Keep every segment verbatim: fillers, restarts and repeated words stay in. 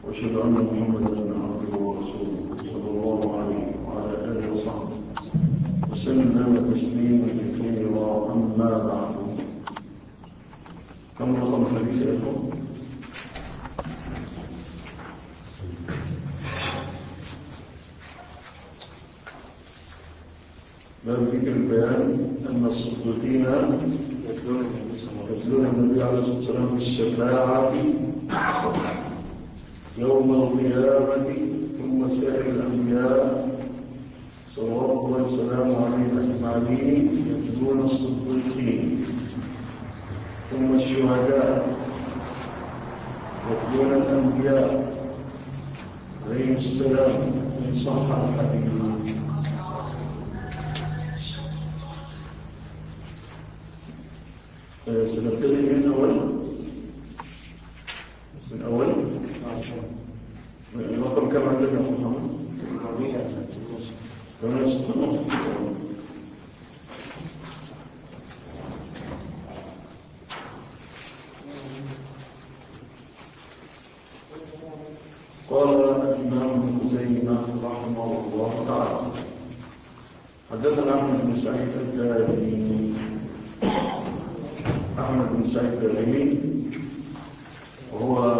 وأشهد أن محمدا عبده ورسوله صلى الله عليه وعلى آله وصحبه وسلم تسليما كثيرا. أما بعد، كم رقم الحديث يا إخوان؟ باب ذكر البيان أن الصديقين يتلون النبي عليه الصلاة والسلام بالشفاعة يوم القيامة، ثم سائر الأنبياء صلوات الله وسلامه عليهم أجمعين يتلون الصديقين، ثم الشهداء يتلون الأنبياء عليهم السلام إن صح الحديث. سنبتدئ من أول من أول رقم كم عندك يا أخو محمد؟ ثمانية وستين. قال الإمام ابن خزيمة رحمه الله تعالى: حدثنا أحمد بن سعيد الدارمي. أحمد بن سعيد الدارمي وهو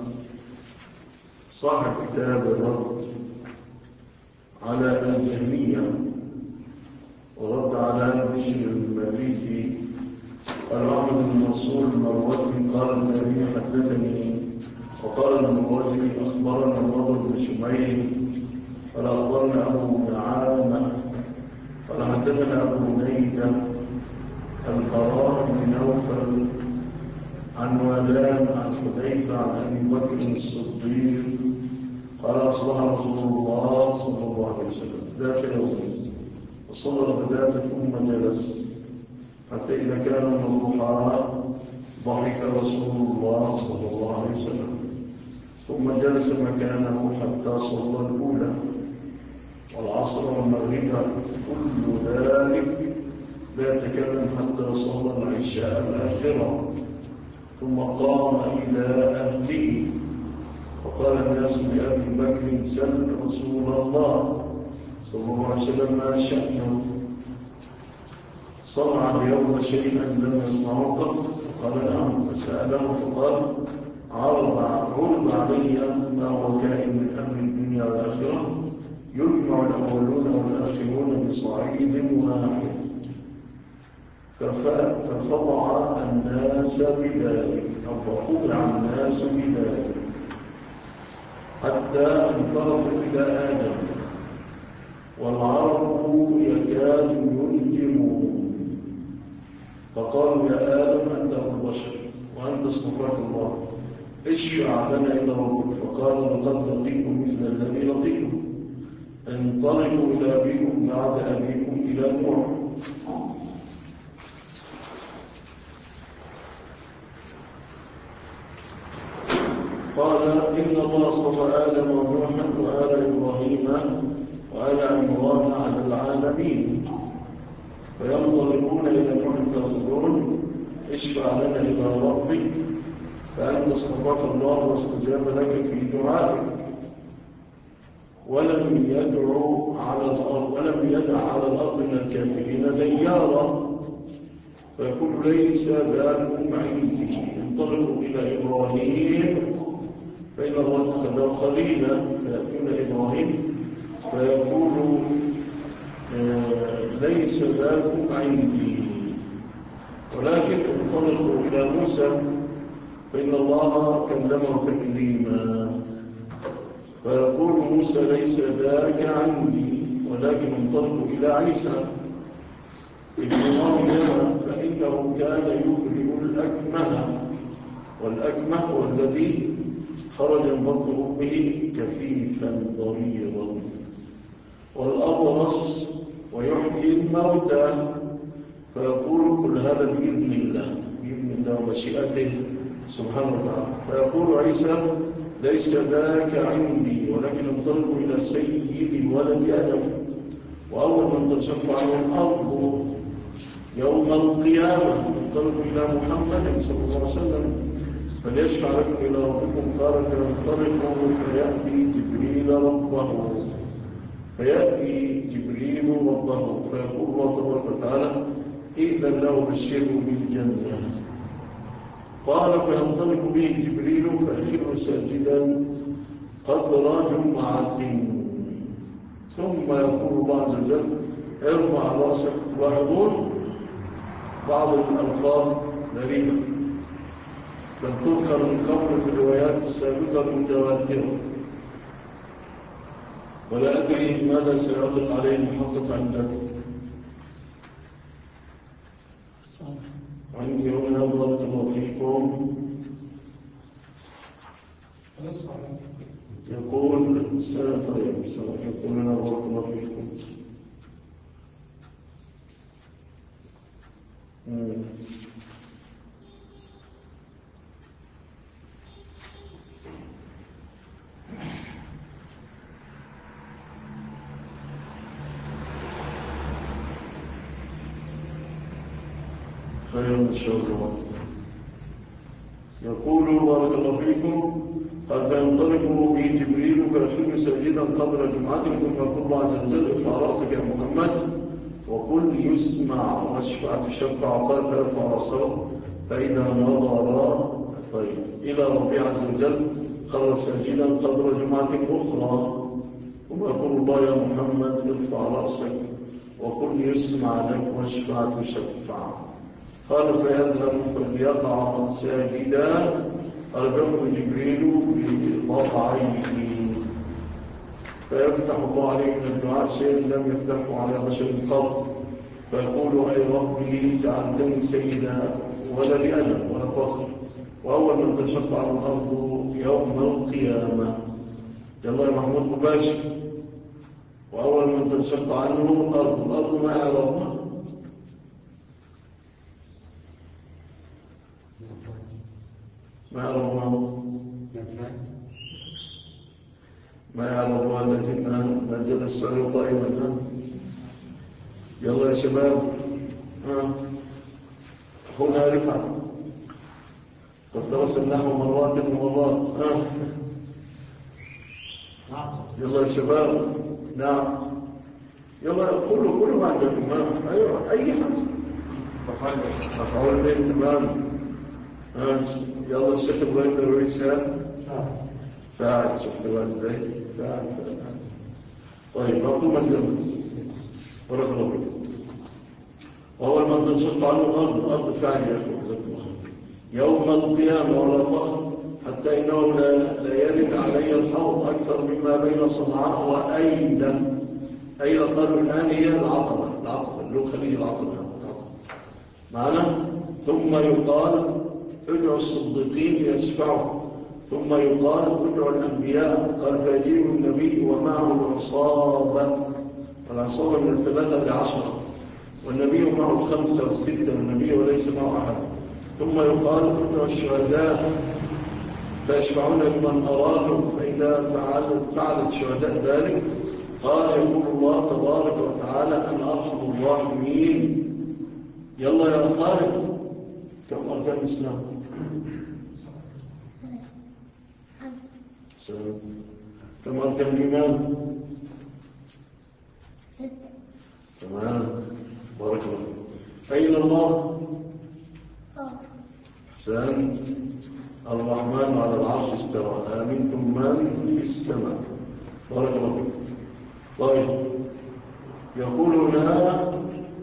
صاحب كتاب الرد على الجهمية ورد على بشر المريسي. قال أحمد بن منصور المروزي قال النبي حدثني، وقال المروزي أخبرنا النضر بن شميل قال أخبرنا أبو نعامة قال حدثنا أبو نيدة البراء بن نوفل عن ولان عن حذيفة عن أبي بكر الصديق قال أصبح رسول الله صلى الله عليه وسلم ذات يوم وصلى الغداة ثم جلس حتى إذا كان من الضحى ضحك رسول الله صلى الله عليه وسلم، ثم جلس مكانه حتى صلى الأولى والعصر والمغرب، كل ذلك لا يتكلم حتى صلى العشاء الآخرة، ثم قام إلى أهله فقال الناس لأبي بكر: سل رسول الله صلى الله عليه وسلم ما شأنه، صنع اليوم شيئا لم يصنعه قط؟ فقال: نعم. فسأله فقال: عرض عرض علي ما هو كائن من أمر الدنيا والآخرة، يجمع الأولون والآخرون بصعيد واحد، ففضع الناس بذلك أو ففضع الناس بذلك حتى انطلقوا إلى آدم والعرب يكاد ينجمون، فقالوا: يا آدم أنت أبو البشر وأنت اصطفاك الله، اشفع لنا إلى ربك. فقال: لقد لقيكم مثل الذي لقيكم، انطلقوا إلى أبيكم بعد أبيكم إلى نوح. قال: إن الله اصطفى آدم ونوحا وآل إبراهيم وآل عمران على العالمين، فينطلقون إلى نوح فيقولون: اشفع لنا إلى ربك، فأنت اصطفاك الله واستجاب لك في دعائك، ولم يدعو على الأرض ولم يدع على الأرض من الكافرين ديارا، فيقول: ليس ذاكم عندي، انطلقوا إلى إبراهيم فإن الله اتخذه خليلا، فيأتون إبراهيم فيقول: آه ليس ذاكم عندي، ولكن انطلقوا إلى موسى فإن الله كلمه تكليما، فيقول موسى: ليس ذاك عندي، ولكن انطلقوا إلى عيسى ابن مريم فإنه كان يبرئ الأكمه، والأكمه هو الذي خرج من بطن أمه كفيفا ضريرا، والأبرص ويحيي الموتى، فيقول: كل هذا بإذن الله بإذن الله ومشيئته سبحانه وتعالى. فيقول عيسى: ليس ذاك عندي، ولكن انطلقوا إلى سيد ولد آدم، وأول من تنشق عنه الأرض يوم القيامة انطلقوا إلى محمد صلى الله عليه وسلم فليشفع لكم إلى ربكم. قال فينطلقوا فيأتي جبريل ربه فيأتي جبريل ربه فيقول الله تبارك وتعالى إذن له بشره بالجنة. قال فينطلق به جبريل فيخر ساجدا قدر جمعة، ثم يقول الله عز وجل ارفع راسك. تلاحظون بعض الألفاظ غريبة لم تذكر من قبل في الروايات السابقة المتواترة، ولا أدري ماذا سيطلق عليه المحقق عندكم. عندي هنا بارك الله فيكم يقول السنة طيب السنة يقول لنا بارك الله فيكم. خير إن شاء الله. يقول بارك الله فيكم قال فينطلق به جبريل فيخر ساجدا قدر جمعة، ثم يقول الله عز وجل ارفع راسك يا محمد وقل يسمع واشفع تشفع. قال فيرفع راسه فإذا نظر طيب إلى ربي عز وجل خر ساجدا قدر جمعة أخرى، ثم يقول الله يا محمد ارفع راسك وقل يسمع لك واشفع تشفع. قال فيذهب فليقع ساجدا. قال فيأخذ جبريل بضلعيه فيفتح الله عليه من الدعاء شيئا لم يفتحه على بشر قط، فيقول أي ربي جعلتني سيدا ولا لأجل ولا فخر، وأول من تنشق عن الأرض يوم القيامة. يلا يا محمود مباشر. وأول من تنشق عنه الأرض، الأرض ما يعرفها ما يعرفها ما يعرفها الذين نزل السعي طائما. يلا يا شباب هنا رفع قد درسناه مرات ومرات. يلا يا شباب. نعم يلا كله كله ما عندكم. ايوه اي حاجه مفعول به تمام. يلا الشيخ ابراهيم درويش فاعل. شفت بقى ازاي فاعل فاعل. طيب مطلوب الزمن بارك الله فيك. واول ما تنشق عنه الارض، الارض فاعل يا اخوه جزاك الله يوم القيامه ولا فخر حتى انه لا, لا يرد علي الحوض اكثر مما بين صنعاء وايلة. ايلة قالوا الان هي العقبه العقبه اللي هو خليج العقبه معنا. ثم يقال ادعوا الصديقين ليشفعوا، ثم يقال ادعوا الانبياء. قال فيجيء النبي ومعه العصابه، والعصابه من الثلاثه لعشره، والنبي معه الخمسه والسته والنبي وليس معه احد. ثم يقال ادعوا الشهداء فيشفعون لمن ارادوا، فاذا فعل فعل الشهداء ذلك قال يقول الله تبارك وتعالى انا ارحم الراحمين. يلا يا خالد كم اركان الاسلام؟ خمسه. كم اركان الايمان؟ سته. تمام بارك الله. اين الله؟ احسنت. الرحمن على العرش استوى امنتم من في السماء. بارك الله فيكم. طيب يقول هنا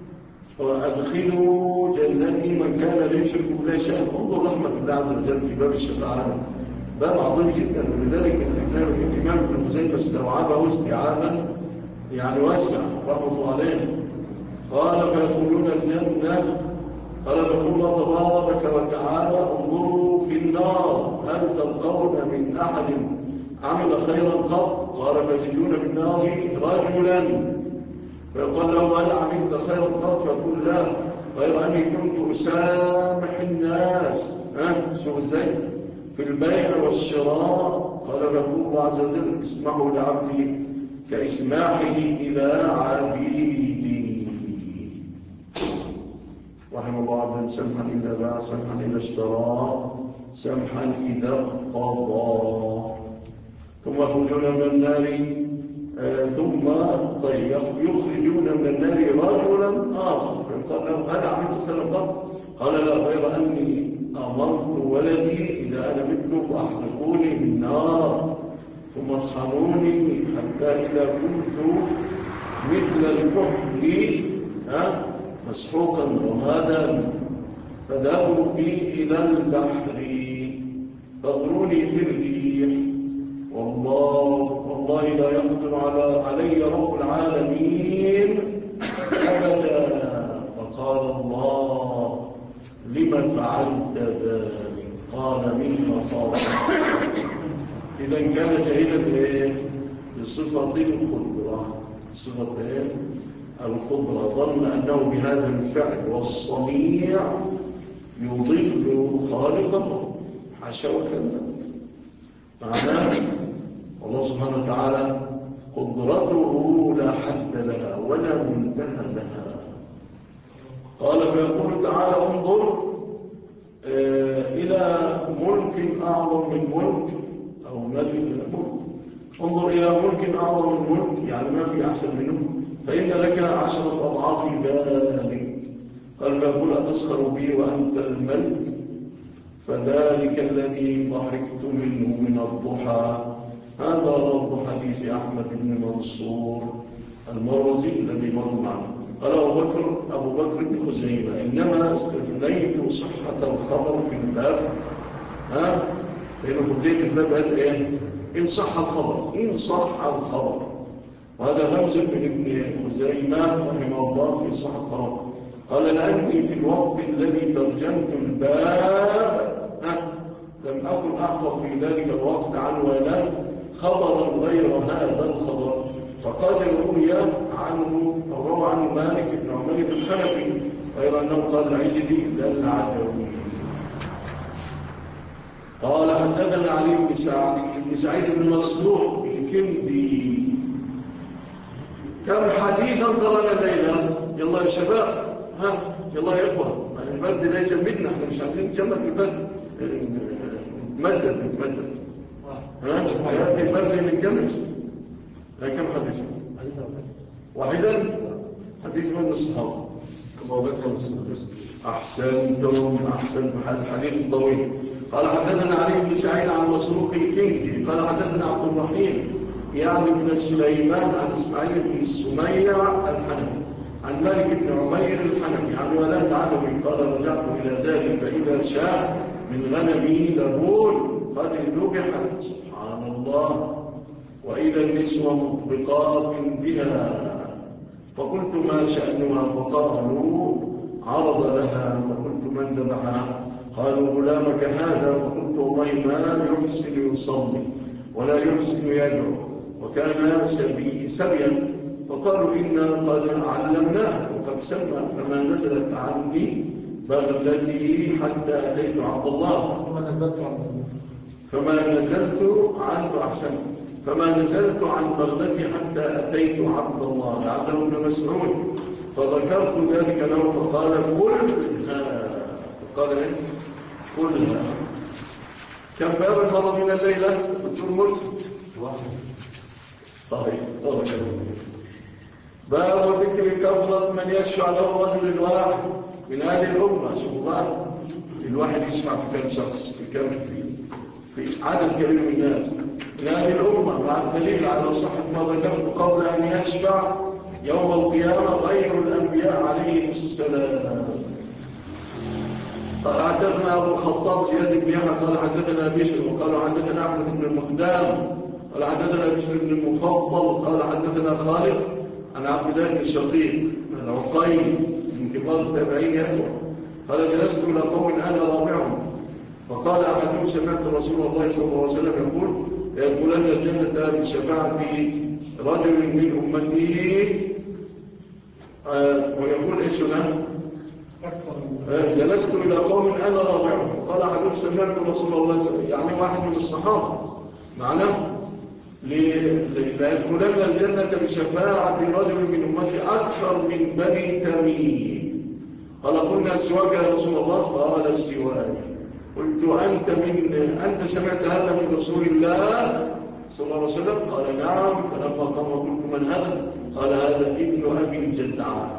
وأدخلوا جنتي من كان لا يشرك بالله شيئا. انظر رحمة الله عز وجل في باب الشفاعة، باب عظيم جدا، ولذلك الإمام ابن خزيمة استوعبه استيعابا يعني واسع رحمه الله عليه. قال فيدخلون الجنة. قال فيقول الله تبارك وتعالى انظروا في النار هل تلقون من أحد عمل خيرا قط؟ قال فيجدون في النار رجلا فيقول له هل عملت خيرا قط؟ فيقول لا غير أني كنت أسامح الناس. ها شوف ازاي في البيع والشراء. قال فيقول الله عز وجل اسمحوا لعبدي كإسماحه إلى عبيدي. رحم الله عبدا سمحا إذا باع سمحا إذا اشترى سمحا إذا اقتضى. ثم يخرجون من النار آه ثم طيب يخرجون من النار رجلا آخر فيقال له هل عملت كذا قط؟ قال لا، غير أني أمرت ولدي إذا أنا مت فأحرقوني بالنار ثم اطحنوني حتى إذا كنت مثل الكحل ها مسحوقا رمادا فذهبوا بي إلى البحر فاغروني في الريح والله والله لا يقدر على علي رب العالمين أبدا. فقال الله لما فعلت ذلك؟ قال من مخافة. إذا كان جاهلا بصفة القدرة، صفة القدرة، ظن أنه بهذا الفعل والصنيع يضل خالقه، حاشا وكلا. معناه الله سبحانه وتعالى قدرته لا حد لها ولا منتهى لها. قال فيقول تعالى انظر آه إلى ملك أعظم من ملك أو ملك ملك انظر إلى ملك أعظم من ملك، يعني ما في أحسن منه، فإن لك عشرة أضعاف ذلك. قال فيقول أتسخر بي وأنت الملك؟ فذلك الذي ضحكت منه من الضحى. هذا رب حديث أحمد بن منصور المروزي الذي مر معنا. قال أبو بكر أبو بكر بن خزيمة إنما استثنيت صحة الخبر في الباب، ها لأنه في بداية الباب قال إيه؟ إن صح الخبر، إن صح الخبر. وهذا غمز بن ابن خزيمة رحمه الله في صح الخبر. قال لأني في الوقت الذي ترجمت الباب لم أكن أحفظ في ذلك الوقت عن ولا خبرا غير هذا الخبر. فقد روي عنه أو روى عنه مالك بن عمير الحنفي غير أنه قال عجلي لأن عجلي. قال حدثنا علي بن سعيد بن سعيد بن مسروق الكندي. كم حديثا قرأنا الليلة؟ يلا يا شباب، ها يلا يا إخوة، البرد لا يجمدنا، احنا مش عايزين نجمد في البرد، نتمدد نتمدد، ها يأتي البرد نتجمد. كم حديث؟ واحدا. حديث من الصحابة أحسنتم أحسنتم الحديث الطويل. قال حدثنا علي بن سعيد عن مسروق الكندي قال حدثنا عبد الرحيم يعني ابن سليمان عن إسماعيل بن السميع الحنفي عن مالك بن عمير الحنفي عن ولاد العلوي قال رجعت إلى ذلك فإذا شاء من غنمي لبون قد ذبحت سبحان الله وإذا النسوة مطبقات بها فقلت ما شأنها؟ فقالوا عرض لها. فقلت من ذبحها؟ قالوا غلامك هذا. فقلت والله ما يحسن يصلي ولا يحسن يدعو وكان سبي سبيا. فقالوا إنا قد علمناه وقد سمى فما نزلت عني بغلتي حتى أتيت عبد الله فما نزلت عنه فما نزلت عنه أحسن فما نزلت عن بغلتي حتى أتيت عبد الله لعله ابن مسعود. فذكرت ذلك له فقال كلها. فقال إيه؟ كلها. كم باب مر من الليلة؟ دكتور مرسي طيب طبعا. باب ذكر كثرة من يشفع له الرجل الواحد من هذه الأمة. شوفوا بقى الواحد يشفع في كم شخص في كم في في عدد كبير من الناس من هذه الأمة مع الدليل على صحة ما ذكرت قبل أن يشفع يوم القيامة غير الأنبياء عليهم السلام. قال حدثنا أبو الخطاب زياد بن يحيى قال حدثنا بشر وقال حدثنا أحمد بن المقدام قال حدثنا بشر بن المفضل قال حدثنا خالد عن عبد الله بن شقيق العقيل من كبار التابعين يأخذ قال جلست إلى قوم أنا رابعهم فقال أحدهم سمعت رسول الله صلى الله عليه وسلم يقول يدخلن الجنة بشفاعة رجل من أمتي آه ويقول إيش هنا آه جلست إلى قوم أنا رابعهم قال أحدهم سمعت رسول الله صلى الله عليه وسلم يعني واحد من الصحابة معناه ليدخلن الجنة بشفاعة رجل من أمتي أكثر من بني تميم. قال قلنا سواك يا رسول الله قال سواك قلت أنت من أنت سمعت هذا من رسول الله صلى الله عليه وسلم؟ قال نعم. فلما قام قلت من هذا؟ قال هذا ابن أبي الجدعان.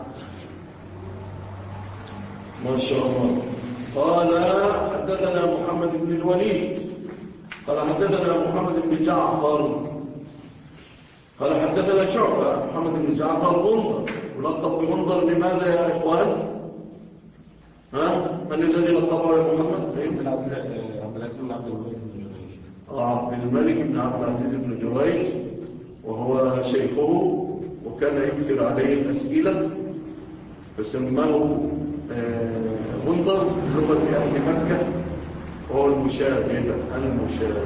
ما شاء الله. قال حدثنا محمد بن الوليد قال حدثنا محمد بن جعفر قال حدثنا شعبة محمد بن جعفر غندر، ولقب بغندر لماذا يا إخوان؟ ها؟ من الذي لقبه يا محمد؟ عبد العزيز بن عبد الملك بن جريج. عبد الملك بن عبد العزيز بن جريج، وهو شيخه وكان يكثر عليه الأسئلة فسماه غندر بلغة أهل مكة، وهو المشاغب المشاغب.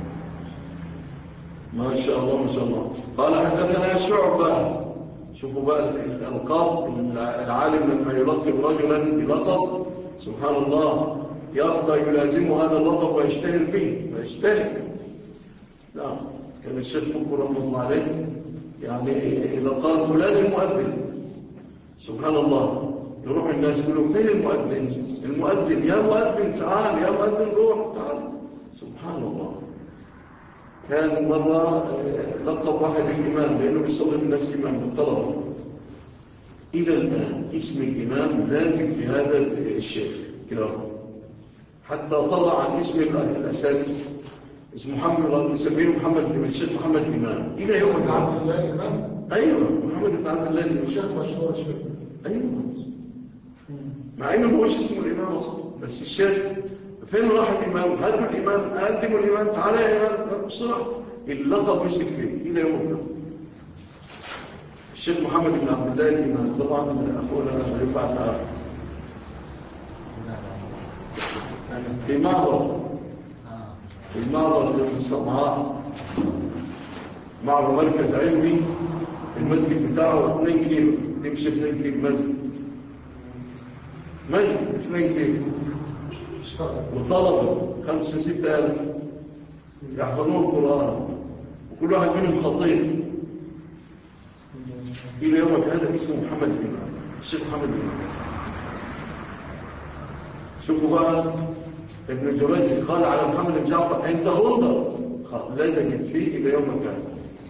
ما شاء الله ما شاء الله. قال حدثنا شعبة. شوفوا بقى الألقاب، العالم لما يلقب رجلا بلقب سبحان الله يبقى يلازم هذا اللقب ويشتهر به ويشتهر. نعم، كان الشيخ مكبر رحمه الله عليه يعني إذا قال فلان المؤذن سبحان الله يروح الناس يقولوا فين المؤذن؟ المؤذن يا مؤذن تعال، يا مؤذن روح تعال. سبحان الله. كان مرة لقب واحد الإمام لأنه بيصلي بالناس إمام بالطلبة. إلى الآن اسم الإمام لازم في هذا الشيخ كده، حتى طلع عن اسم الأساسي اسم محمد، يسميه محمد بن الشيخ محمد الإمام إلى يوم الآن. عبد الله الإمام. أيوة محمد بن عبد الله الإمام. الشيخ مشهور الشيخ. أيوة مع إنه ما هوش اسمه الإمام أصلا، بس الشيخ فين راح الإمام؟ هاتوا الإمام، قدموا الإمام، تعالى يا إمام بسرعة. اللقب مسك فيه إلى يوم القيامة. الشيخ محمد بن عبد الله الإمام طبعا أخونا رفعت عارف في معبر في المعبر اللي في الصنعاء، معه مركز علمي، المسجد بتاعه اثنين كيلو، تمشي اثنين كيلو مسجد مسجد اثنين كيلو، وطلبوا خمسة ستة ألف يحفظون القرآن، وكل واحد منهم خطيب. إلى يومك هذا اسمه محمد الإمام، الشيخ محمد الإمام. شوفوا بقى ابن جريج قال على محمد بن جعفر أنت غندر، لازجت فيه إلى يومك هذا.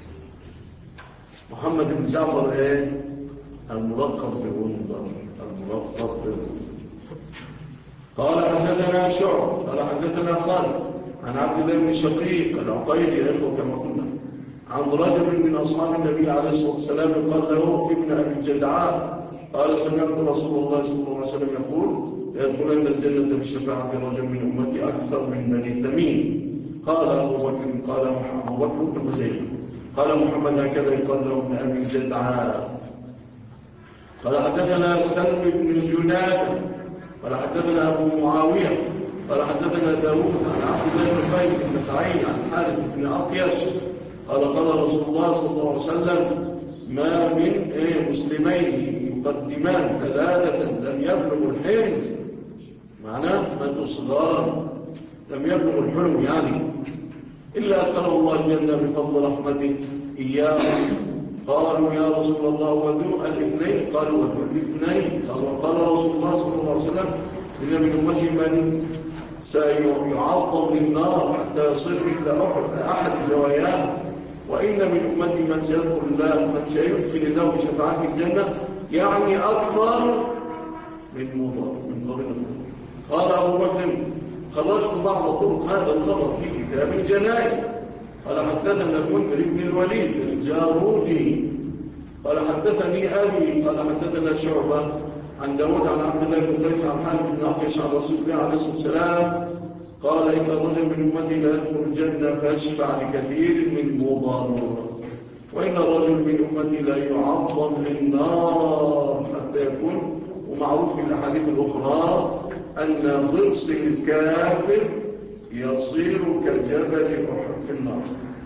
محمد بن جعفر إيه؟ الملقب بغندر، الملقب بغندر. قال حدثنا شعب قال حدثنا خالد عن عبد الله بن شقيق العقيلي يا إخوة كما قلنا، عن رجل من أصحاب النبي عليه الصلاة والسلام قال له ابن أبي الجدعاء قال سمعت رسول الله صلى الله عليه وسلم يقول يدخلن الجنة بشفاعة رجل من أمتي أكثر من بني تميم. قال أبو بكر قال أبو بكر بن خزيمة قال محمد هكذا يقال له ابن أبي الجدعاء. قال حدثنا سلم بن جناد قال حدثنا أبو معاوية قال حدثنا داود عن عبد الله بن قيس النخعي عن حارث بن أطيش قال قال رسول الله صلى الله عليه وسلم ما من إيه مسلمين يقدمان ثلاثة لم يبلغوا الحلم، معناه ماتوا صغارا لم يبلغوا الحلم يعني، إلا أدخله الله الجنة بفضل رحمته إياهم. قالوا يا رسول الله وذو الاثنين؟ قالوا وذو الاثنين. قال رسول الله صلى الله عليه وسلم إن من أمتي من سيعظم للنار حتى يصير مثل أحد زواياه، وإن من أمتي من سيدخل الله من سيدخل الله بشفاعته الجنة يعني أكثر من مضر من قبل. قال أبو بكر خرجت بعض طرق هذا الخبر في كتاب الجنائز. قال حدثنا المنذر بن الوليد الجارودي قال حدثني أبي قال حدثنا شعبة عن داود عن عبد الله بن قيس عن حارث بن أطيش عن رسول الله عليه الصلاة والسلام قال إن الرجل من أمتي لا يدخل الجنة فيشفع لكثير من مضر، وإن الرجل من أمتي لا يعظم للنار حتى يكون. ومعروف في الأحاديث الأخرى أن ضرس الكافر يصير كجبل أحد في النار،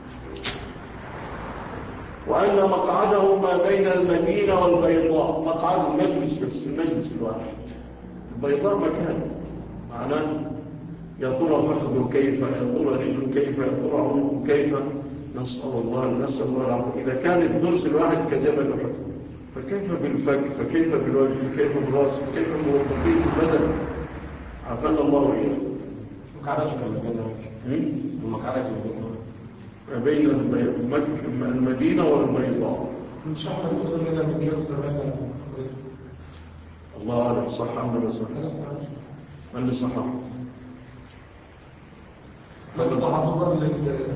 وأن مقعده ما بين المدينة والبيضاء، مقعد المجلس بس المجلس الواحد، البيضاء مكان معناه يا ترى فخذه كيف، يا ترى رجله كيف، يا ترى عنقه كيف، نسأل الله نسأل الله العافية. إذا كان الضرس الواحد كجبل أحد فكيف بالفك، فكيف بالوجه، فكيف بالراس، فكيف ببقية البدن، عافانا الله وإياه. مقعدة كما بين المقعدة كما بين ما بين البي- مك- المدينة والبيضاء. إن شاء الله نقول لنا من كيلو سبعين. الله أعلم صح أم لا صح؟ من اللي صحح؟ بس حافظا لل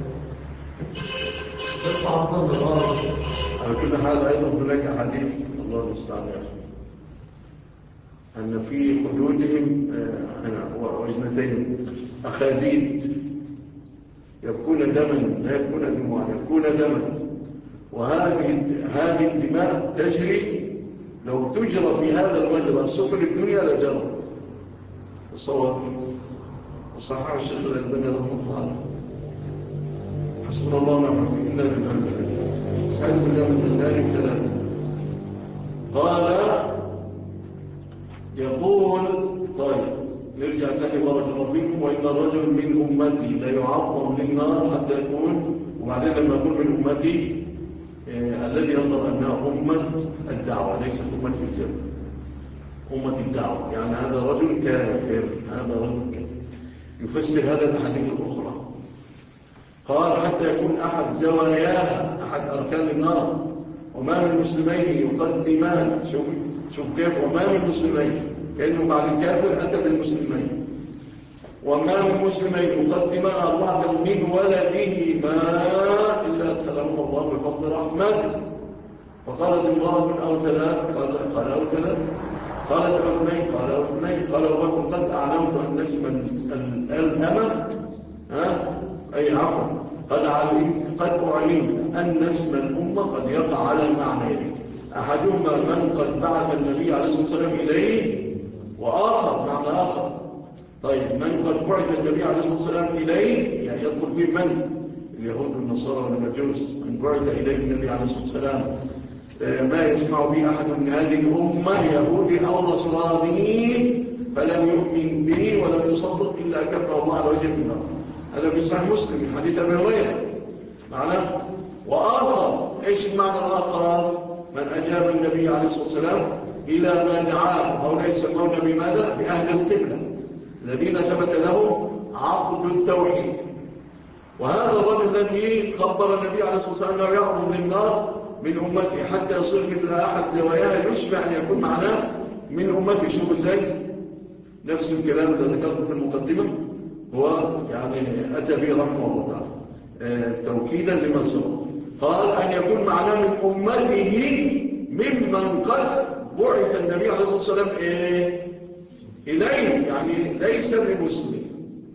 بس حافظا للغرض. على كل حال أيضا هناك حديث الله المستعان يا أخي أن في حدودهم آه، وجنتين أخاديد يبكون دما، لا يبكون دموعا، يبكون دما، وهذه هذه الدماء تجري لو تجرى في هذا المجرى سفن الدنيا لجرت. تصور وصححه الشيخ الألباني رحمه الله. حسبنا الله ونعم الوكيل. إنا لله وإنا إليه راجعون. سعيد بن جابر الهلالي ثلاثة قال يقول طيب نرجع ثاني بارك الله فيكم. وإن الرجل من أمتي لا يعظم للنار حتى يكون، وبعدين لما يكون من أمتي آه الذي ينظر أنها أمة الدعوة ليست أمة الجنة، أمة الدعوة، يعني هذا رجل كافر، هذا رجل كافر. يفسر هذا الأحاديث الأخرى. قال حتى يكون أحد زواياها، أحد أركان النار. وما من مسلمين يقدمان، شوف شوف كيف، وما من مسلمين كأنه بعد الكافر أتى بالمسلمين. وما من مسلمين يقدمان أربعة من ولدهما إلا أدخلهم الله بفضل رحمته. فقالت امرأة أو ثلاث، قال قال أو ثلاث، قالت أو اثنين، قال أو اثنين، قال أبو بكر قد أعلمت أن اسم الأمة ها أي عفوا قد علمت قد أعلمت أن اسم الأمة قد يقع على معنيين، أحدهما من قد بعث النبي عليه الصلاة والسلام إليه، وآخر معنى آخر. طيب من قد بعث النبي عليه الصلاة والسلام إليه يعني يدخل فيه من؟ اليهود والنصارى والمجوس. من بعث إليه النبي عليه الصلاة والسلام ما يسمع به أحد من هذه الأمة يهودي أو نصراني فلم يؤمن به ولم يصدق إلا كفه الله على وجه النار. هذا في صحيح مسلم من حديث أبي هريرة معناه. وآخر إيش المعنى الآخر؟ من أجاب النبي عليه الصلاة والسلام إلى ما دعاه. هؤلاء يسمون بماذا؟ بأهل القبلة الذين ثبت لهم عقد التوحيد. وهذا الرجل الذي خبر النبي عليه الصلاة والسلام أنه يعظم للنار من أمته حتى يصير مثل أحد زواياها، يشبه أن يكون معناه من أمته. شوف إزاي نفس الكلام الذي ذكرته في المقدمة هو يعني أتى به رحمه الله تعالى آه توكيدا لما سبق. قال أن يكون معناه من أمته ممن قد بعث النبي عليه الصلاة والسلام إيه؟ إليه، يعني ليس بمسلم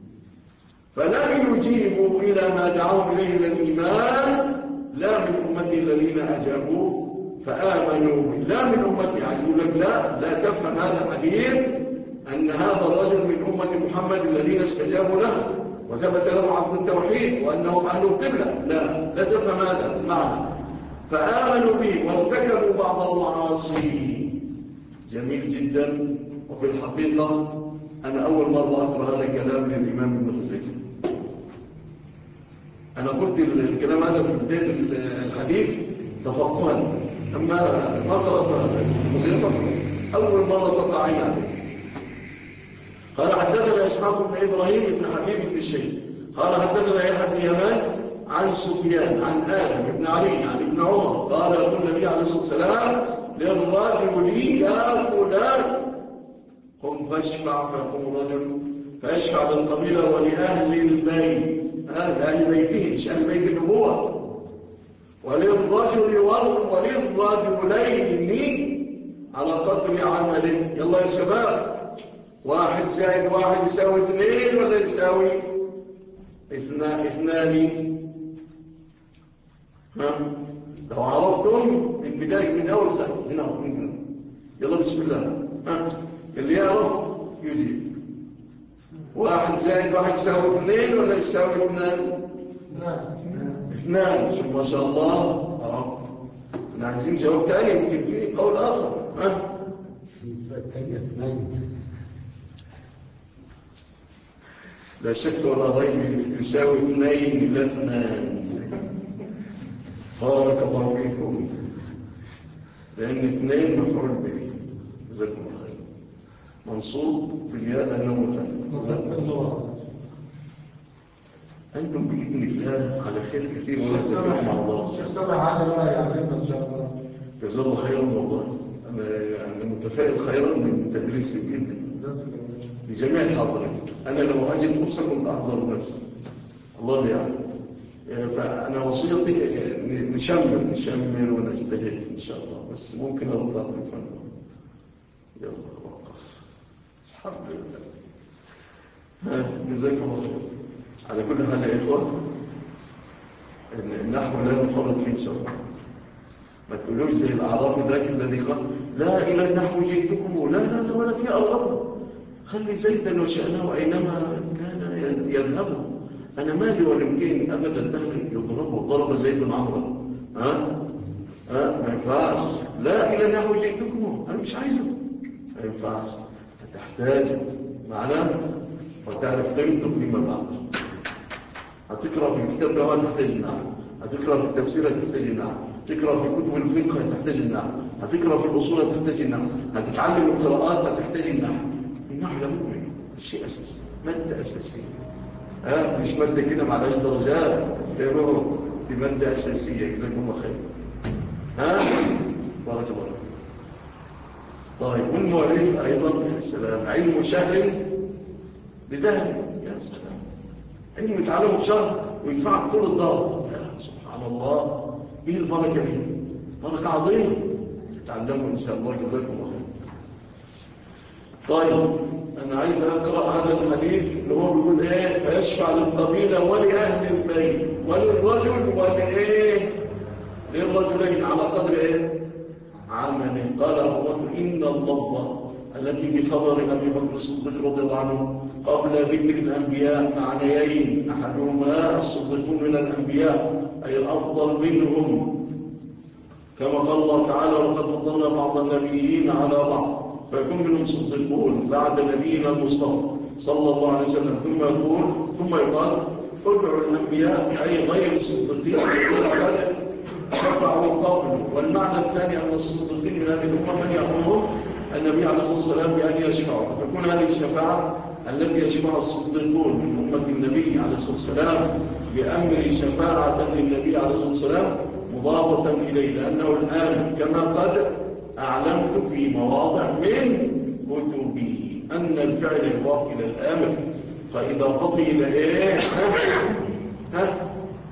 فلم يجيبوا إلى ما دعوهم إليه من الإيمان، لا من أمتي الذين أجابوا فآمنوا. لا من أمتي، عايز يقول لك لا لا تفهم هذا الحديث أن هذا الرجل من أمة محمد الذين استجابوا له وثبت لهم عقد التوحيد وأنهم أهل القبلة. لا لا تفهم هذا المعنى. فآمنوا به وارتكبوا بعض المعاصي. جميل جدا. وفي الحقيقة أنا أول مرة أقرأ هذا الكلام للإمام ابن خزيمة. أنا قلت الكلام هذا في بداية الحديث تفقها، أما ما قرأت هذا أول مرة تقع عين عليه. قال حدثنا إسحاق بن إبراهيم بن حبيب بن شيء قال حدثنا يحيى بن يمان عن سفيان عن آدم بن علي عن ابن عمر قال يقول النبي عليه الصلاة والسلام للرجل يا فلان قم فاشفع، فيقوم الرجل فيشفع للقبيلة ولأهل البيت، لأهل بيته مش أهل بيت النبوة، وللرجل وللرجلين على قدر عمله. يلا يا شباب، واحد زائد واحد يساوي اثنين ولا يساوي اثنان؟ اثنان. ها لو عرفتم من بداية من أول سنة من أول من يلا بسم الله. ها اللي يعرف يجيب. واحد زائد واحد يساوي اثنين ولا يساوي اثنان؟ اثنان. شوف ما شاء الله. اه احنا عايزين جواب تاني، يمكن في قول آخر. ها لا شك ولا ريب يساوي اثنين إلى اثنان. بارك الله فيكم. لأن اثنين مفعول به. جزاكم الله خير. منصوب في الياء لأنه مثنى. أنتم بإذن الله على خير كثير ونتكلم مع الله. الشيخ سامح علي بقى يعلمنا إن شاء الله. جزاه الله خيرا والله. أنا يعني متفائل خيرا من تدريسي جدا لجميع الحاضرين. أنا لو أجد فرصة كنت أحضر نفسي. الله يعلم. فأنا وصيتي نشمل نشمل ونجتهد إن شاء الله، بس ممكن أرد على التليفون. يلا وقف. الحمد لله. جزاكم الله خير. على كل حال يا إخوان، النحو لا نفرط فيه إن شاء الله. ما تقولوش زي الأعرابي ذاك الذي قال لا إلى النحو جئتكم، لا لا لا ولا في أرغب، خلي زيدا وشأنه أينما كان يذهب، أنا مالي ولمكين أبدا الدهر يضربه، ضرب زيد عمرا. ها ها ما ينفعش. لا إلى النحو جئتكم، أنا مش عايزه، ما ينفعش. هتحتاج معناه وتعرف قيمته فيما بعد. هتقرأ في الكتاب لو هتحتاج النحو، هتقرأ في التفسير هتحتاج النحو، هتقرأ في كتب الفقه هتحتاج النحو، هتقرأ في الأصول هتحتاج النحو، هتتعلم القراءات هتحتاج النحو. النحو لابد منه، شيء أساسي، مادة أساسية. ها مش مادة كده معلهاش درجات، دي مادة أساسية. جزاكم الله خير. ها بارك الله. طيب والمؤلف أيضا يا سلام، علم شهر بدهر، يا سلام، علم تعلمه شهر وينفعك طول الدهر. سبحان الله، ايه البركة دي؟ بركة عظيمة. تعلموا إن شاء الله. جزاكم الله خير. طيب أنا عايز أقرأ هذا الحديث اللي هو بيقول إيه؟ فيشفع للقبيلة ولأهل البيت وللرجل ولإيه؟ للرجلين على قدر إيه؟ عمله. قال أبو بكر إن اللفظة التي بخبر أبي بكر الصديق رضي الله عنه قبل ذكر الأنبياء معنيين، أحدهما الصديقون من الأنبياء أي الأفضل منهم، كما قال الله تعالى ولقد فضلنا بعض النبيين على بعض، فيكون منهم صديقون بعد نبينا المصطفى صلى الله عليه وسلم. ثم يقول ثم يقال ادعوا الأنبياء أي غير الصديقين قد شفعوا قبله. والمعنى الثاني أن الصديقين من هذه الأمة من يأمرهم النبي عليه الصلاة والسلام بأن يشفعوا، فتكون هذه الشفاعة التي يشفعها الصديقون من أمة النبي عليه الصلاة والسلام بأمر شفاعة للنبي عليه الصلاة والسلام مضافة إليه، لأنه الآن كما قد أعلمت في مواضع من كتبي أن الفعل يضاف إلى الآمر، فإضافته إلى إيه؟ ها؟ ها؟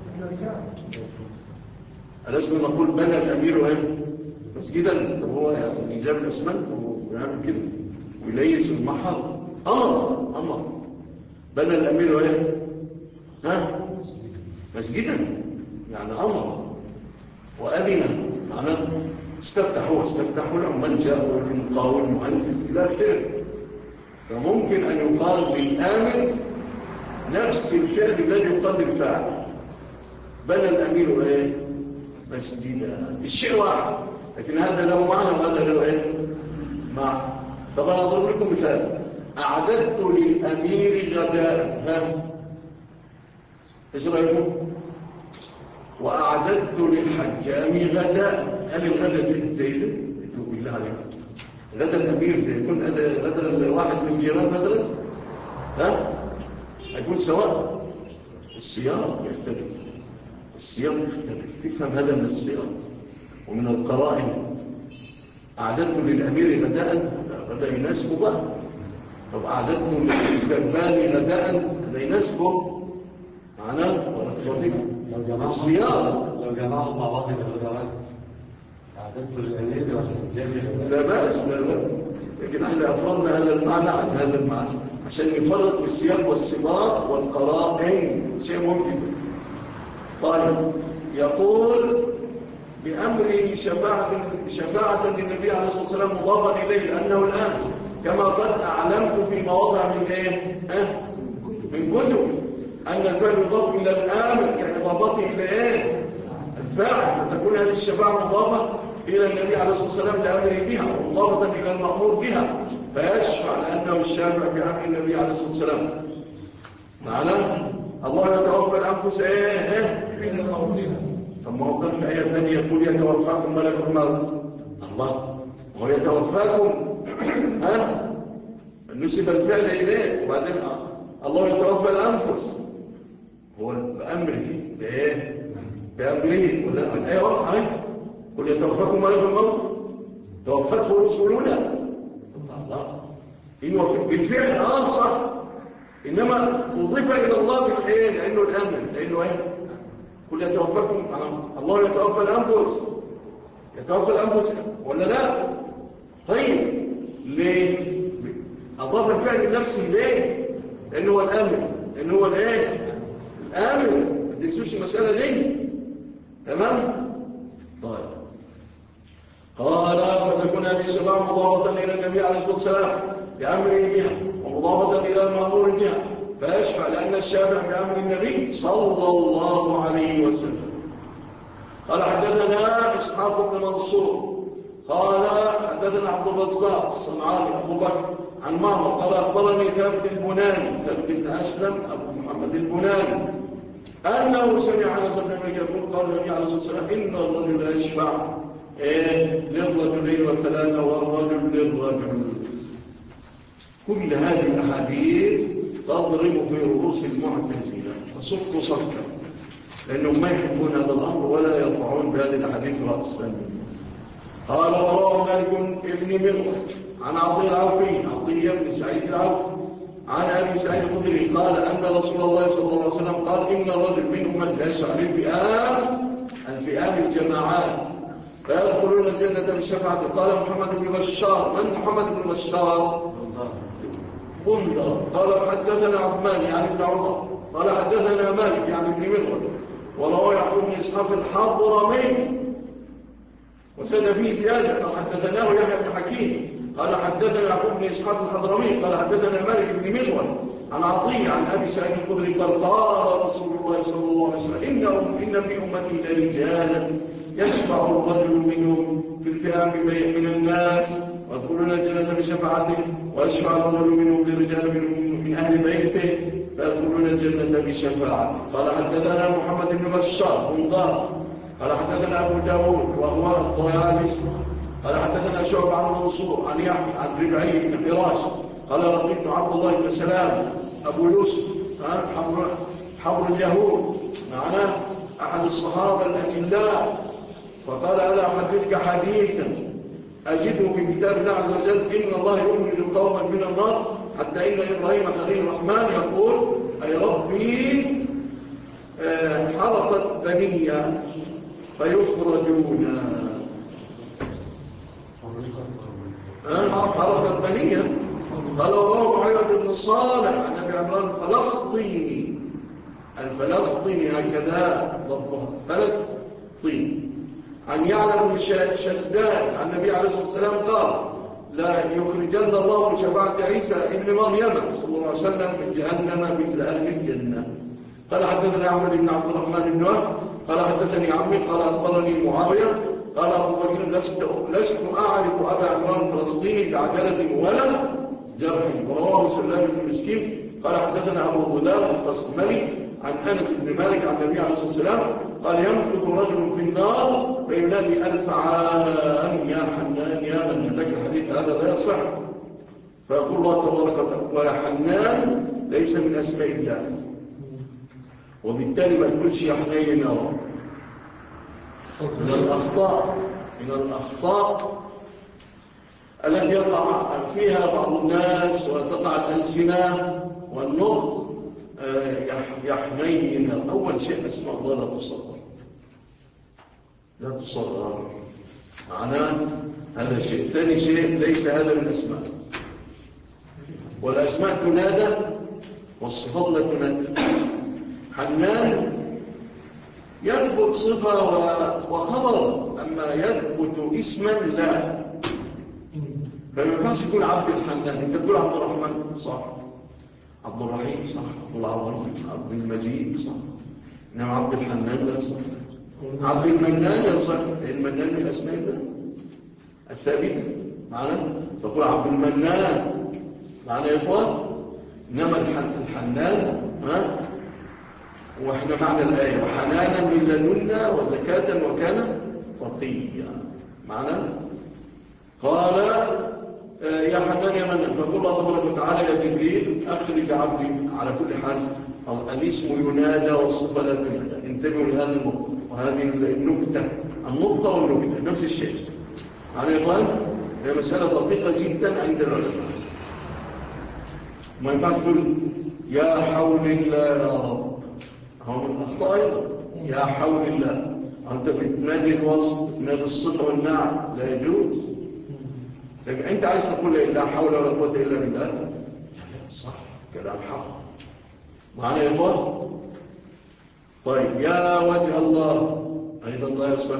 ألسنا نقول بنى الأمير إيه؟ مسجدا. طب هو يعني جاب الأسمنت ويعمل كده ويليس المحر؟ أمر أمر بنى الأمير إيه؟ ها؟ مسجدا يعني أمر وأذن، معناه استفتح، هو استفتح والعمال جاءوا والمقاول والمهندس إلى آخره. فممكن أن يقال للآمر نفس الفعل الذي يقال للفاعل. بنى الأمير إيه؟ مسجدا، الشيء واحد، لكن هذا له معنى وهذا له إيه؟ معنى. طب أنا أضرب لكم مثال. أعددت للأمير غداء، ها؟ إيش رأيكم؟ وأعددت للحجام غداء، هل الغداء زي ده؟ بالله عليكم، غدا الأمير زي يكون غدا الواحد من جيران مثلا؟ ها؟ هيكون سواء؟ السياق يختلف، السياق يختلف. تفهم هذا من السياق ومن القرائن. أعددت للأمير غداء، غدا يناسبه بقى. طب أعددت للزبان غداء، هذا يناسبه معنا السياق. لو جمعهم مع بعض يبقى أعددت للأمير والحجاج لا بأس لا بأس، لكن احنا أفردنا هذا المعنى عن هذا المعنى عشان نفرق بالسياق والسباق والقرائن، شيء ممكن. طيب يقول بأمر شفاعة شفاعة للنبي عليه الصلاة والسلام مضافا إليه، لأنه الآن كما قد أعلمت في مواضع من إيه؟ أه؟ من كتب أن الفعل يضاف إلى الآمر كإضافته إلى إيه؟ الفاعل، فتكون هذه الشفاعة مضافة إلى النبي عليه الصلاة والسلام لأمره بها ومضافة إلى المأمور بها، فيشفع لأنه الشافع بأمر النبي عليه الصلاة والسلام. معنا؟ الله يتوفى الأنفس إيه؟ إيه؟ طب ما هو قال في آية ثانية يقول يتوفاكم ملك الموت. الله هو يتوفاكم، ها؟ نسب الفعل إليه، وبعدين الله يتوفى الأنفس، هو بأمره بإيه؟ بأمره. ولا الآية واضحة اهي. قل يتوفاكم ملك الموت توفته رسلنا. الله ايوه بالفعل اه صح، انما اضيف الى الله بالايه؟ لانه الامر، لانه ايه؟ قل يتوفاكم آه. الله يتوفى الانفس، يتوفى الانفس ولا لا؟ طيب ليه اضاف الفعل لنفسه؟ ليه؟ لانه هو الامر، لانه هو الايه؟ الامر. ما تنسوش المساله دي. تمام. طيب قال فتكون هذه الشفاعة مضافة إلى النبي عليه الصلاة والسلام بأمره بها، ومضافة إلى المأمور بها، فيشفع لأن الشافع بأمر النبي صلى الله عليه وسلم. قال حدثنا إسحاق بن منصور قال حدثنا عبد الرزاق الصنعاني أبو بكر عن معمر قال أخبرني ثابت البناني، ثابت بن أسلم أبو محمد البناني، أنه سمع أنس بن مالك يقول قال النبي عليه الصلاة والسلام إن الرجل لا يشفع إيه للرجلين والثلاثة والرجل للرجل. كل هذه الأحاديث تضرب في رؤوس المعتزلة تصك صكا، لأنهم ما يحبون هذا الأمر ولا يرفعون بهذه الأحاديث رأسا. قال وروى مالك ابن مغول عن عطية العوفي عطية بن سعيد العوفي عن أبي سعيد الخدري قال أن رسول الله صلى الله عليه وسلم قال إن الرجل من أمة يشفع للفئام، الفئام الجماعات، فيدخلون الجنة بشفاعته. قال محمد بن بشار. من محمد بن بشار؟ بندر. قال حدثنا عثمان يعني ابن عمر قال حدثنا مالك يعني ابن مغول، وروى يعقوب بن إسحاق الحضرمي وسد فيه زيادة قال حدثناه يحيى بن حكيم قال حدثنا يعقوب بن إسحاق الحضرمي قال حدثنا مالك بن مغول عن عطية عن أبي سعيد الخدري قال قال رسول الله صلى الله عليه وسلم إن إن في أمتي لرجالا يشفع الرجل منهم في الفئام من الناس ويدخلون الجنة بشفاعته، ويشفع الرجل منهم لرجال منهم من أهل بيته فيدخلون الجنة بشفاعته. قال حدثنا محمد بن بشار بندار قال حدثنا أبو داود وهو الطيالسي قال حدثنا شعب عن منصور عن يحيى عن ربعي بن فراش قال لقيت عبد الله بن سلام أبو يوسف حبر, حبر اليهود معناه أحد الصحابة الأجلاء، فقال ألا أحدثك حديثا أجده في كتاب الله عز وجل إن الله يخرج قوما من النار حتى إن إبراهيم خليل الرحمن يقول أي ربي حرقت بني فيخرجون. حرقت بني. قال ورواه معاوية بن صالح عن أبي عمران الفلسطيني، الفلسطيني هكذا ضبطها فلسطين، عن يعلى بن شداد عن النبي عليه الصلاة والسلام قال لا يخرجن الله بشفاعة عيسى ابن مريم صلى الله عليه وسلم من جهنم مثل أهل الجنة. قال حدثنا أحمد بن عبد الرحمن بن وهب قال حدثني عمي قال أخبرني معاوية قال أبو بكر لست, لست أعرف أبا عمران الفلسطيني بعدالة ولا جرح. ورواه سلام بن مسكين قال حدثنا أبو ظلال القسملي عن أنس بن مالك عن النبي عليه الصلاة والسلام قال يمكث رجل في النار فينادي ألف عام يا حنان يا من. لك الحديث هذا لا يصح، فيقول الله تبارك وتعالى ويا حنان ليس من أسماء الله، وبالتالي ما تقولش يا حنين يا رب. من الأخطاء من الأخطاء التي يقع فيها بعض الناس وتقع الألسنة والنطق يحنين. أول شيء أسماء الله لا تصغر، لا تصغر معناه هذا شيء. ثاني شيء ليس هذا من الأسماء، والأسماء تنادى والصفات لا تنادى. حنان يثبت صفة وخبر، أما يثبت اسما لا. فما ينفعش تقول عبد الحنان، انت تقول عبد الرحمن صح، عبد الرحيم صح، عبد العظيم، عبد المجيد صح، انما عبد الحنان لا صح. عبد المنان يصح، المنان من الاسماء الله الثابته معنا، تقول عبد المنان معنا يا اخوان. انما الحنان ها، واحنا معنى الايه وحنانا من لدنا وزكاه وكان تقيا معنا. قال يا حنان يا منان، فقال الله تبارك وتعالى يا جبريل أخرج عبدي على كل حال الاسم ينادى والصفة لا تنادى. انتبهوا لهذه النقطة وهذه النكتة، النقطة والنكتة نفس الشيء. على الإخوان هي مسألة دقيقة جدا عند العلماء. ما ينفع تقول يا حول الله يا رب، هو من الأخطاء أيضا. يا حول الله أنت بتنادي الوصف، بتنادي الصفة والنعم، لا يجوز. طيب أنت عايز تقول لا حول ولا قوة إلا بالله، صح، كلام حق. معنا يا إخوان؟ طيب يا وجه الله أيضا لا يصح.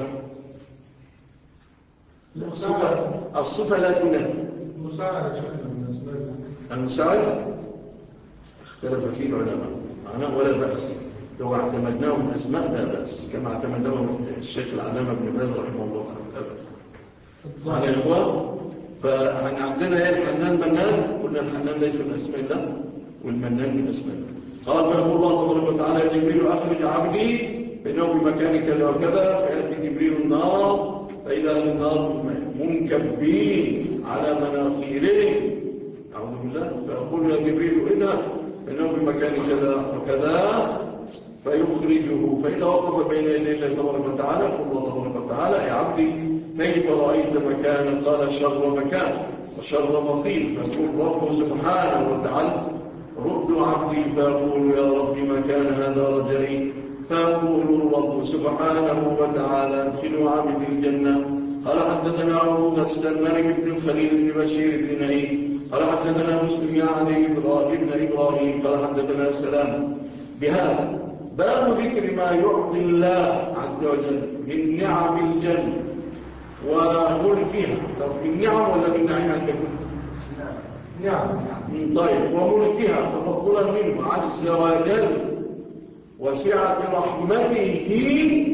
الصفة الصفة لا تنادي. المساعد شكل بالنسبة لي. المساعد اختلف فيه العلماء معنا ولا بأس لو اعتمدناه من أسماء لا بأس كما اعتمدناه الشيخ العلامة ابن باز رحمه الله لا بأس. معنا يا إخوان؟ فعندنا ايه الحنان منان، قلنا الحنان ليس من اسماء الله والمنان من اسماء الله. قال فيقول الله تبارك وتعالى يا جبريل اخرج عبدي فانه بمكان كذا وكذا، فياتي جبريل النار فاذا اهل النار منكبين على مناخيرهم، اعوذ بالله، فيقول يا جبريل اذهب فانه بمكان كذا وكذا فيخرجه، فاذا وقف بين يدي الله تبارك وتعالى يقول الله تبارك وتعالى يا عبدي كيف رأيت مكانا؟ قال شر مكان وشر مقيل، فيقول رب سبحانه وتعالى رد عبدي، فيقول يا رب مكان هذا رجائي، فيقول الرب سبحانه وتعالى ادخلوا عبدي الجنة. قال حدثنا أبو غسان مالك بن الخليل بن بشير بن نعيم قال حدثنا مسلم يعني ابن إبراهيم قال حدثنا سلام بهذا باب ذكر ما يعطي الله عز وجل من نعم الجنة وملكها. طب من نعم ولا من نعم عندكم؟ نعم. طيب وملكها تفضلا منه عز وجل وسعة رحمته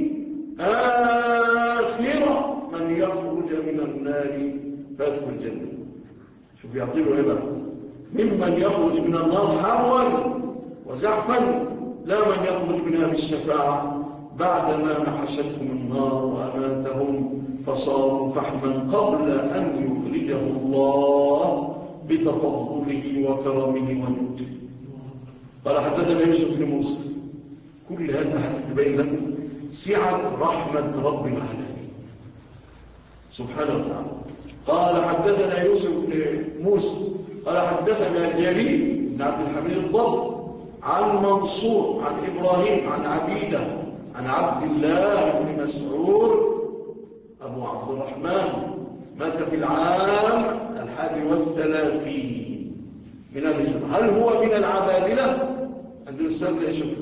آخرة من يخرج من النار فيدخل الجنة. شوف يعطيه هبة ممن يخرج من النار حروا وزعفا، لا من يخرج منها بالشفاعة بعدما محشتهم النار وأماتهم فصاروا فحما قبل أن يخرجه الله بتفضله وكرمه وجوده. قال حدثنا يوسف بن موسى. كل هذا الحديث يبين لك سعة رحمة رب العالمين سبحانه وتعالى. قال حدثنا يوسف بن موسى قال حدثنا جرير بن عبد الحميد الضبي عن منصور عن إبراهيم عن عبيدة عن عبد الله بن مسعود أبو عبد الرحمن مات في العام الحادي والثلاثين من الهجرة. هل هو من العبادلة؟ عندنا السؤال ده يشوف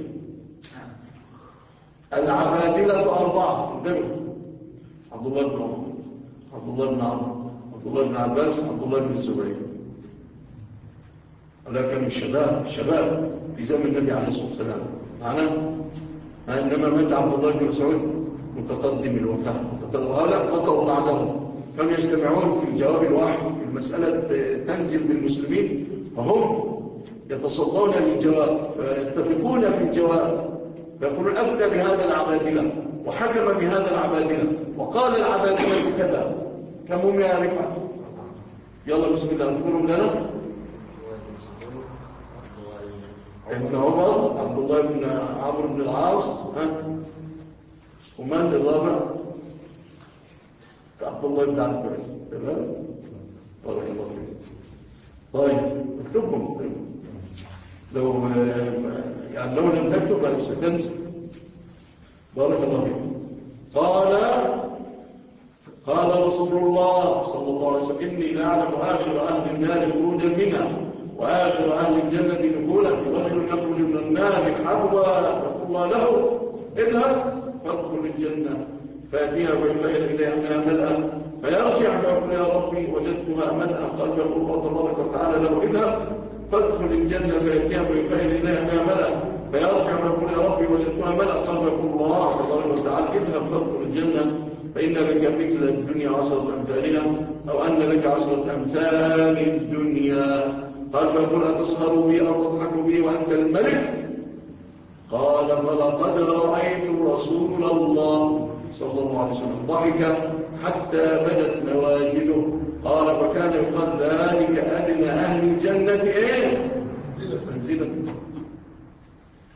العبادلة أربعة انتبهوا: عبد الله بن عمر، عبد الله بن عمرو، عبد الله بن عباس، عبد الله بن الزبير. ولا كانوا شباب شباب في زمن النبي عليه الصلاة والسلام معنا. إنما مات عبد الله بن مسعود متقدم الوفاة، هؤلاء قطعوا بعدهم، كانوا يجتمعون في الجواب الواحد في المسألة تنزل بالمسلمين، فهم يتصدون للجواب فيتفقون في الجواب، فيقولون أفتى بهذا العبادلة وحكم بهذا العبادلة وقال العبادلة كذا. كم هم يا رفعت؟ يلا بسم الله اذكرهم لنا. ابن عمر، عبد الله بن عمرو بن العاص، ها ومن الرابع؟ عبد الله بن عباس. تمام؟ بارك الله فيك. طيب اكتبهم لو يعني لو لم تكتب ستنسى. بارك الله فيك. قال قال رسول الله صلى الله عليه وسلم إني لأعلم آخر أهل النار خروجا منها وآخر أهل الجنة دخولا. رجل يخرج من النار حبوا فقل الله له اذهب فادخل الجنة فيأتيها ويخيل إليها أنها ملأة فيرجع فيقول يا ربي وجدتها ملأة. قال له الله تبارك وتعالى له اذهب فادخل الجنة فيأتيها ويخيل إليها أنها ملأة فيرجع فيقول يا ربي وجدتها ملأة. قال له الله تبارك وتعالى اذهب فادخل الجنة فإن لك مثل الدنيا عشرة أمثالها أو أن لك عشرة أمثال الدنيا. قال فيقول أتسخر بي أو تضحك بي وأنت الملك؟ قال فلقد رأيت رسول الله صلى الله عليه وسلم ضحك حتى بدت نواجذه. قال فكان يقال ذلك أدنى أهل الجنة إيه؟ منزلة.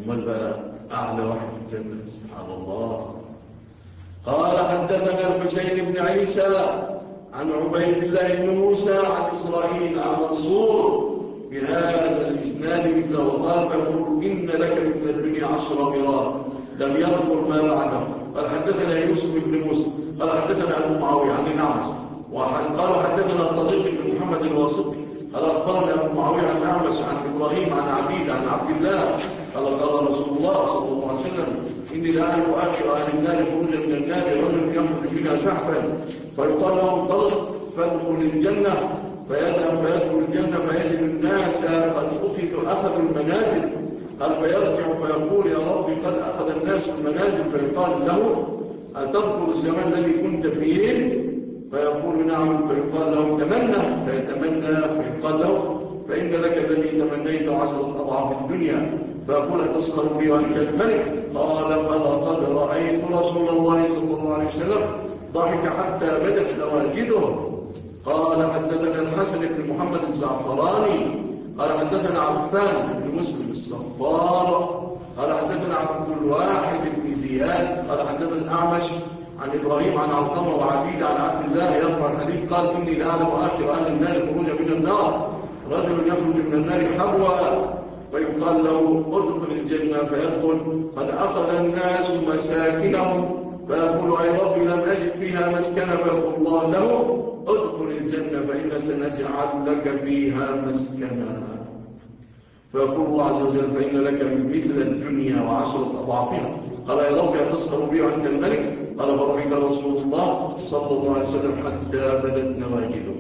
امال بقى اعلى واحد في الجنه سبحان الله. قال حدثنا الحسين بن عيسى عن عبيد الله بن موسى عن اسرائيل عن منصور بهذا الاسناد مثله وقال فيقول ان لك مثل الدنيا عشر مرار لم يذكر ما بعده. قال حدثنا يوسف بن موسى قال حدثنا ابو معاويه عن الاعمش وقال حدثنا طريق بن محمد الواسطي قال اخبرنا ابو معاويه عن الاعمش عن ابراهيم عن عبيد عن عبد الله قال قال رسول الله صلى الله عليه وسلم اني لاعرف اخر اهل النار خروجا من النار رجل يخرج منها زحفا فيقال له انطلق فادخل الجنه فيذهب فيدخل الجنه فيجد الناس قد اخذوا اخذوا المنازل قال فيرجع فيقول يا ربي قد اخذ الناس المنازل فيقال له اتذكر الزمان الذي كنت فيه فيقول نعم فيقال له تمنى فيتمنى فيقال له فإن لك الذي تمنيت عشرة أضعاف الدنيا فيقول أتسخر بي وأنت الملك قال فلقد رأيت رسول الله صلى الله عليه وسلم ضحك حتى بدت نواجذه. قال حدثنا الحسن بن محمد الزعفراني قال حدثنا عفان بن مسلم الصفار قال حدثنا عبد الواحد بن زياد قال حدثنا الأعمش عن إبراهيم عن علقمة وعبيد عن عبد الله يرفع الحديث قال إني لأعلم آخر أهل النار خروجا من النار رجل يخرج من النار حبوا فيقال له ادخل الجنة فيدخل قد أخذ الناس مساكنهم فيقول أي ربي لم أجد فيها مسكنا فيقول الله له ادخل الجنة فإن سنجعل لك فيها مسكنا فيقول الله عز وجل فإن لك مثل الدنيا وعشرة أضعافها قال يا رب أتسخر بي وأنت الملك قال فضحك رسول الله صلى الله عليه وسلم حتى بدت نواجذه.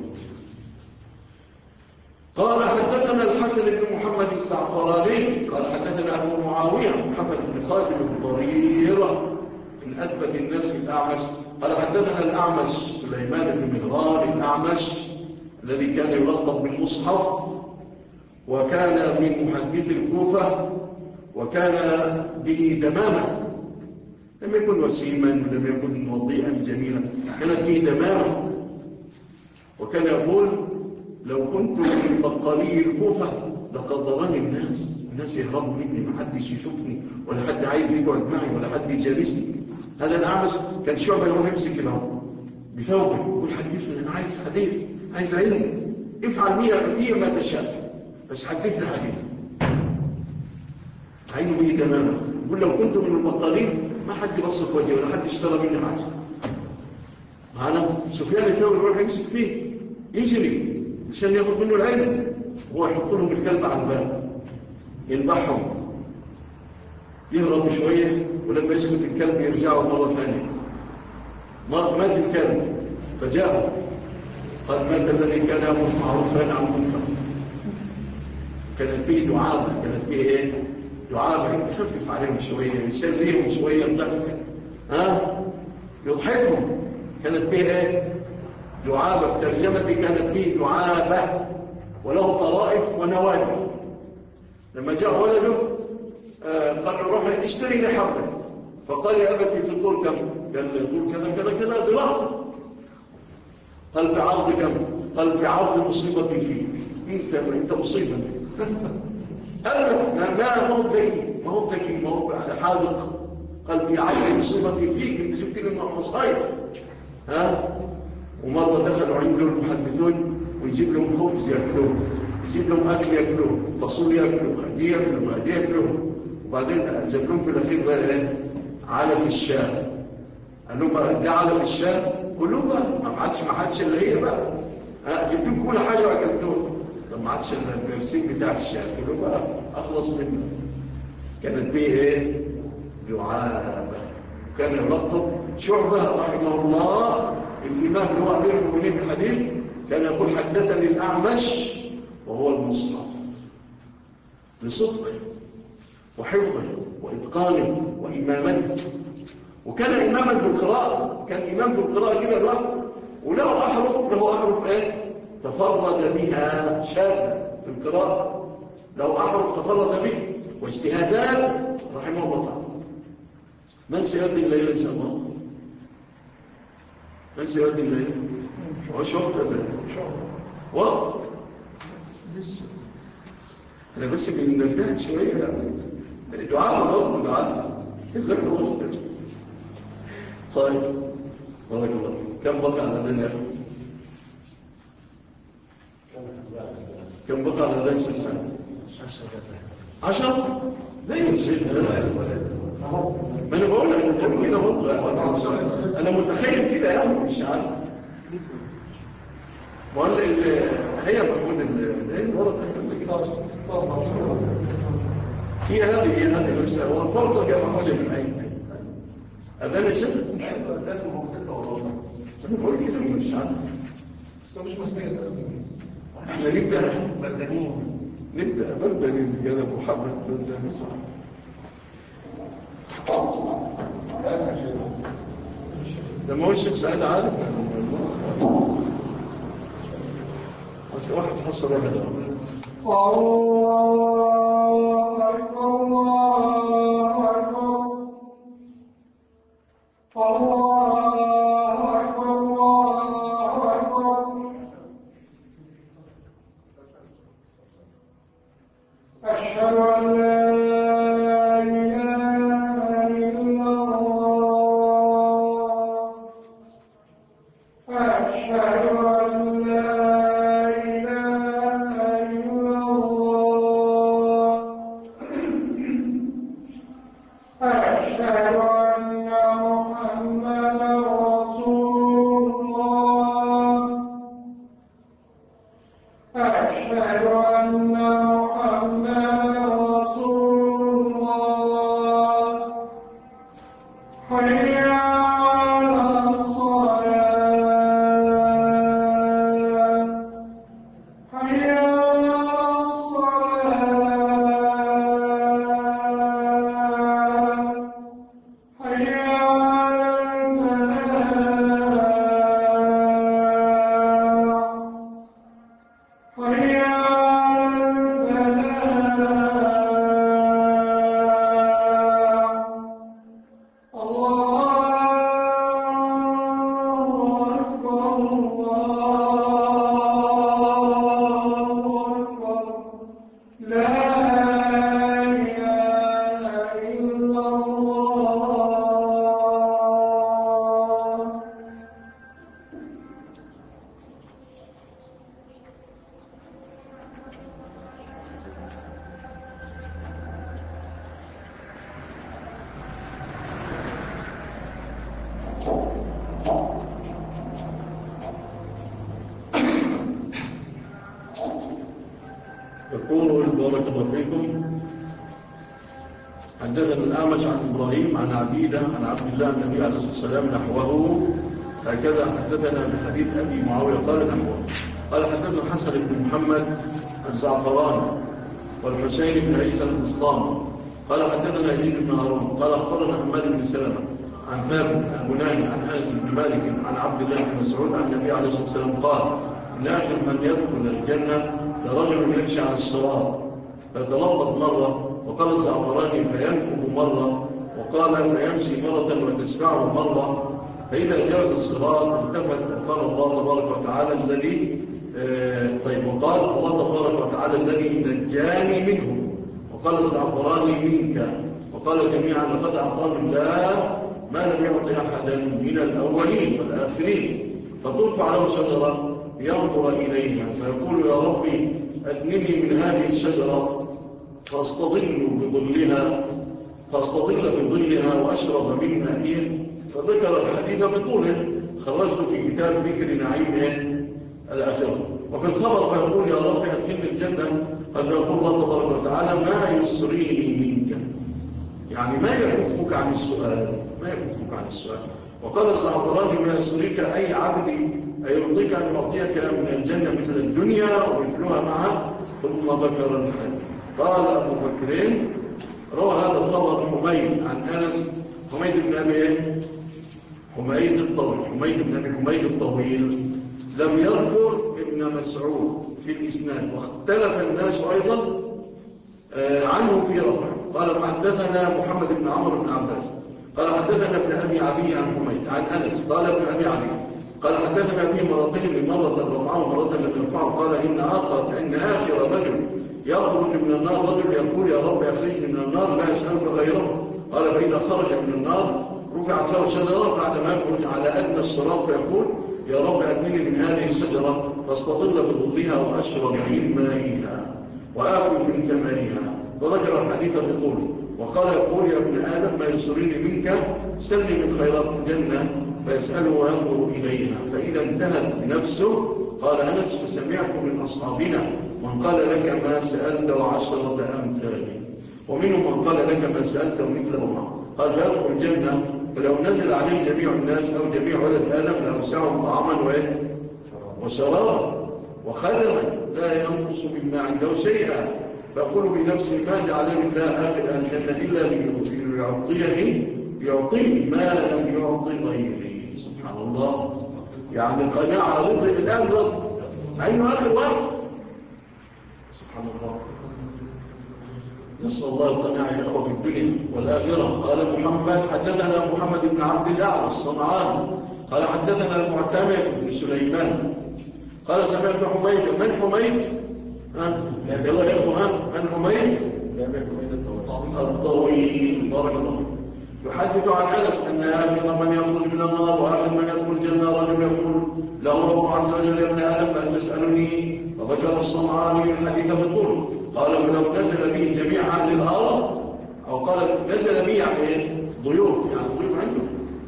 قال حدثنا الحسن بن محمد الزعفراني قال حدثنا أبو معاوية محمد بن خازم الضرير من أثبت الناس في الأعمش قال حدثنا الأعمش سليمان بن مهران الأعمش الذي كان يلقب بالمصحف وكان من محدث الكوفة وكان به دمامة لم يكن وسيما ولم يكن وضيئا جميلا كانت به دمامة وكان يقول لو كنت من بقالي الكوفة لقد ضرني الناس الناس يهربوا مني ما حدش يشوفني ولا حد عايز يقعد معي ولا حد يجالسني. هذا الأعمش كان شعبة يروح يمسك له بثوبه يقول حدثني أنا عايز حديث عايز علم افعل فيه ما تشاء بس حدثنا حديث عينه به تماما يقول لو كنت من البطالين ما حد بص في وجهي ولا حد اشترى مني حاجه. معنا سفيان الثوري يروح يمسك فيه يجري عشان ياخذ منه العلم هو يحط لهم الكلب على الباب ينبحهم يهربوا شويه ولما يسكت الكلب يرجعوا مره ثانيه. مات الكلب فجاءوا قد مات الذي كان يأمر معروفا عن منكر. كانت به دعابه كانت به ايه دعابه يخفف عليهم شويه يسليهم شويه الضحك ها يضحكهم. كانت به ايه دعابه في ترجمتي كانت به دعابه وله طرائف ونوادي. لما جاء ولده آه قال له روح اشتري لي حبه فقال يا ابتي في الطول كم؟ قال له طول كذا كذا كذا ضرار. قال في عرض كم؟ قال في عرض مصيبتي فيك انت انت مصيبه. قال له ما هو ذكي ما هو ذكي ما هو حاذق. قال في عرض مصيبتي فيك انت جبت لي مصايب. ها ومره دخلوا عند المحدثون ويجيب لهم خبز ياكلوه يجيب لهم اكل ياكلوه فصول ياكلوه هديه ياكلوه هديه ياكلوه وبعدين جاب لهم في الاخير بقى ايه علف الشاه. قال لهم بقى ده علف الشاه قولوا بقى ما عادش ما عادش اللي هي بقى جبت لكم كل حاجه واكلتوها طب ما عادش البرسيم بتاع الشاه قولوا بقى اخلص منه. كانت به ايه دعابه. كان يلقب شعبه رحمه الله الامام اللي هو امير المؤمنين في الحديث كان يقول حدثني الاعمش وهو المصحف لصدقه وحفظه واتقانه وامامته. وكان اماما في القراءه كان امام في القراءه كده لوحده وله احرف له احرف ايه تفرد بها شاذه في القراءه له احرف تفرد به واجتهادات رحمه الله تعالى. من سيؤدي الليله ان شاء الله؟ من سيؤدي الليله؟ وشوق وقت انا بس بنبهك شويه يعني دعاء برضه دعاء ازاي مفتر. طيب بارك الله. كم بقى على الاذان يا اخي؟ كم بقى على الاذان شو الساعه؟ عشرة. لا يا شيخ ما انا بقول لك انا كده برضه انا متخيل كده يعني مش عارف. بقول لك هي محمود الليل ورا هي هذه هي هذه بس هو الفرق يا محمود من اين اذان الشيخ ايوه اذان الموسيقى والله انا بقول كده مش عارف بس مش مسألة احنا نبدا بردانين نبدا بردانين يا ابو محمد بردانين صح لما هو الشيخ سعيد عارف واحد حصل واحد الله أكبر الله أكبر الله أكبر الله أكبر أشهد أن لا إله إلا الله أشهد أن لا يقول بارك الله فيكم حدثنا الأعمش عن إبراهيم عن عبيدة عن عبد الله النبي عليه الصلاة والسلام نحوه هكذا حدثنا بحديث أبي معاوية قال نحوه قال حدثنا حسن بن محمد الزعفراني والحسين بن عيسى الإسلام قال حدثنا يزيد بن هارون قال أخبرنا حماد بن سلمة عن ثابت البناني عن أنس بن مالك عن عبد الله بن مسعود عن النبي عليه الصلاة والسلام قال إن آخر من يدخل الجنة لرجل يمشي على الصراط فيتلبط مرة وقال الزعفراني فينكب مرة وقال فيمشي مرة وتسمعه مرة فإذا جاوز الصراط التفت وقال الله تبارك وتعالى الذي آه طيب وقال الله تبارك وتعالى الذي نجاني منه وقال الزعفراني منك وقال جميعا لقد أعطاني الله ما لم يعطي أحدا من الأولين والآخرين فترفع له شجرة ينظر إليها فيقول يا ربي أدنني من هذه الشجرة فاستظل بظلها فاستظل بظلها وأشرب من مائها فذكر الحديث بطوله خرجت في كتاب ذكر نعيم الآخرة وفي الخبر فيقول يا رب أدخلني الجنة فليقول الله تبارك وتعالى ما يسريني منك يعني ما يكفك عن السؤال ما يكفك عن السؤال وقال الزعفراني ما يسريك أي عبدي أيرضيك أن يعطيك من الجنة مثل الدنيا ومثلها معها ثم ذكر الحديث قال أبو بكرين روى هذا الخبر حميد عن أنس حميد بن أبي حميد الطويل حميد بن أبي حميد الطويل لم يذكر ابن مسعود في الإسناد واختلف الناس أيضا عنه في رفع قال حدثنا محمد بن عمرو بن عباس قال حدثنا ابن أبي عبي عن حميد عن أنس قال ابن أبي عبي قال حدثنا به مرتين مرة رفعه مرة لم يرفعه قال إن آخر إن آخر رجل يخرج من النار رجل يقول يا رب أخرجني من النار لا يسألك غيره. قال فإذا خرج من النار رفعت له شجرة بعد ما يخرج على أدنى الصراط فيقول يا رب أدنني من هذه الشجرة فاستطل بظلها وأشرب من مائها وآكل من ثمرها. وذكر الحديث بطوله وقال يقول يا ابن آدم ما يسرني منك سلني من خيرات الجنة فيسأله وينظر إليها فإذا انتهت نفسه قال أنس فسمعت من أصحابنا من قال لك ما سألت وعشرة أمثاله ومنهم من قال لك ما سألت ومثله قال فيدخل الجنة فلو نزل عليه جميع الناس أو جميع ولد آدم لأوسعهم طعاما وإيه وشرابا وخدما لا ينقص مما عنده شيئا فأقول بنفسي ما جعلني الله آخر الجنة إلا ليعطيني يعطيني ما لم يعطي غيري. سبحان الله. يعني قناعة رضي الآن رضي مع إنه آخر واحد. سبحان الله. نسأل الله القناعة يا أخوة في الدنيا والآخرة. قال محمد حدثنا محمد بن عبد الله الصنعاني قال حدثنا المعتمر بن سليمان قال سمعت حميد. من حميد؟ ها يلا يا أخوة ها من حميد؟ الطويل بارك الله يحدث عن أنس أن آخر من يخرج من النار وآخر من يدخل الجنة رجل يقول له رب عز وجل يا ابن آدم فأن تسألني فذكر الصنعاني الحديث بطول قال فلو نزل به جميع أهل الأرض أو قال نزل به يعني ضيوف يعني ضيوف عنده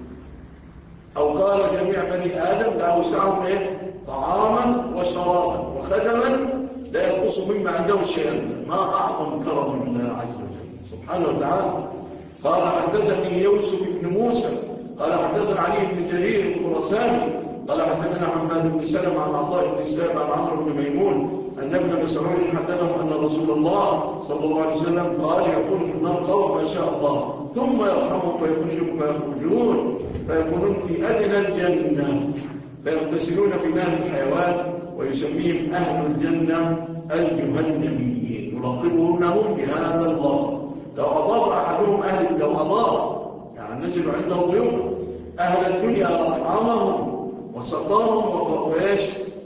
أو قال جميع بني آدم لأوسعهم إيه طعاما وشرابا وخدما لا ينقص مما عنده شيئا ما أعظم كرم الله عز وجل سبحانه وتعالى. قال حدثني يوسف بن موسى قال حدثنا علي بن جرير الخراساني قال حدثنا حماد بن سلمة عن عطاء بن السائب عن عمرو بن ميمون أن ابن مسعود حدثهم أن رسول الله صلى الله عليه وسلم قال يكون في النار قوم ما شاء الله ثم يرحمهم ويخرجهم فيخرجون فيكونون في أدنى الجنة فيغتسلون في ماء الحيوان ويسميهم أهل الجنة الجهنميين يلقبونهم بهذا اللقب. لو أضاف أحدهم أهل لو أضاف يعني نزل عنده ضيوف أهل الدنيا لأطعمهم وسقاهم وإيش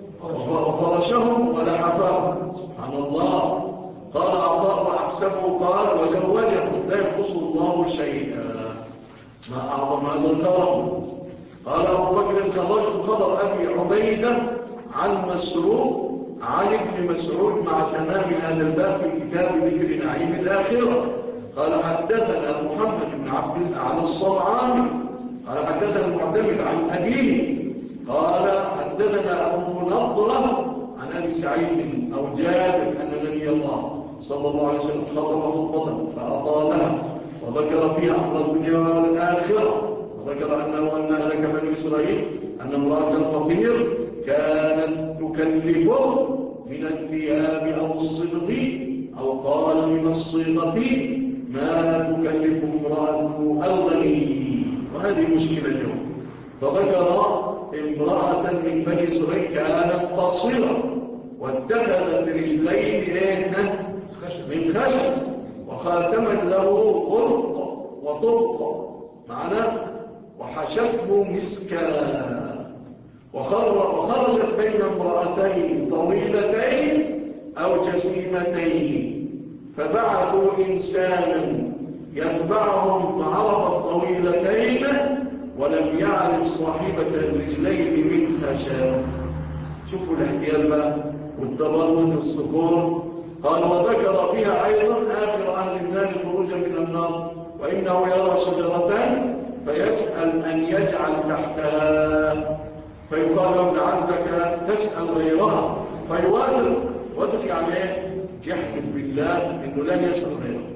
وفرشهم ولحفاهم. سبحان الله. قال عطاء وأحسبه قال وزوجهم لا ينقص الله شيئا. ما أعظم هذا الكرم. قال أبو بكر خرجت خبر أبي عبيدة عن مسروق عن ابن مسعود مع تمام هذا الباب في كتاب ذكر نعيم الآخرة. قال حدثنا محمد بن عبد الأعلى الصنعاني قال حدثنا المعتمد عن أبيه قال حدثنا أبو نضرة عن أبي سعيد أو جابر أن نبي الله صلى الله عليه وسلم خطب خطبة فأطالها وذكر فيها أمر الدنيا والآخرة وذكر أنه أن أهلك بني إسرائيل أن امرأة الفقير كانت تكلفه من الثياب أو الصبغ أو قال من الصيغة ما تكلف امرأة الغني وهذه مشكلة اليوم. فذكر امرأة من بني إسرائيل كانت قصيرة واتخذت رجلين من خشب وخاتما له غرق وطرق معناه وحشته مسكا وخرجت بين امرأتين طويلتين أو جسيمتين فبعثوا إنسانا يتبعهم فعرف الطويلتين ولم يعرف صاحبة الرجلين من خشب. شوفوا الاحتيال بقى والتبرد والصفور. قال وذكر فيها أيضا آخر أهل النار خروجا من النار وإنه يرى شجرة فيسأل أن يجعل تحتها فيقال له لعلك تسأل غيرها فيوافق وذك يعني ايه يحلف بالله انه لن يسأل غيرها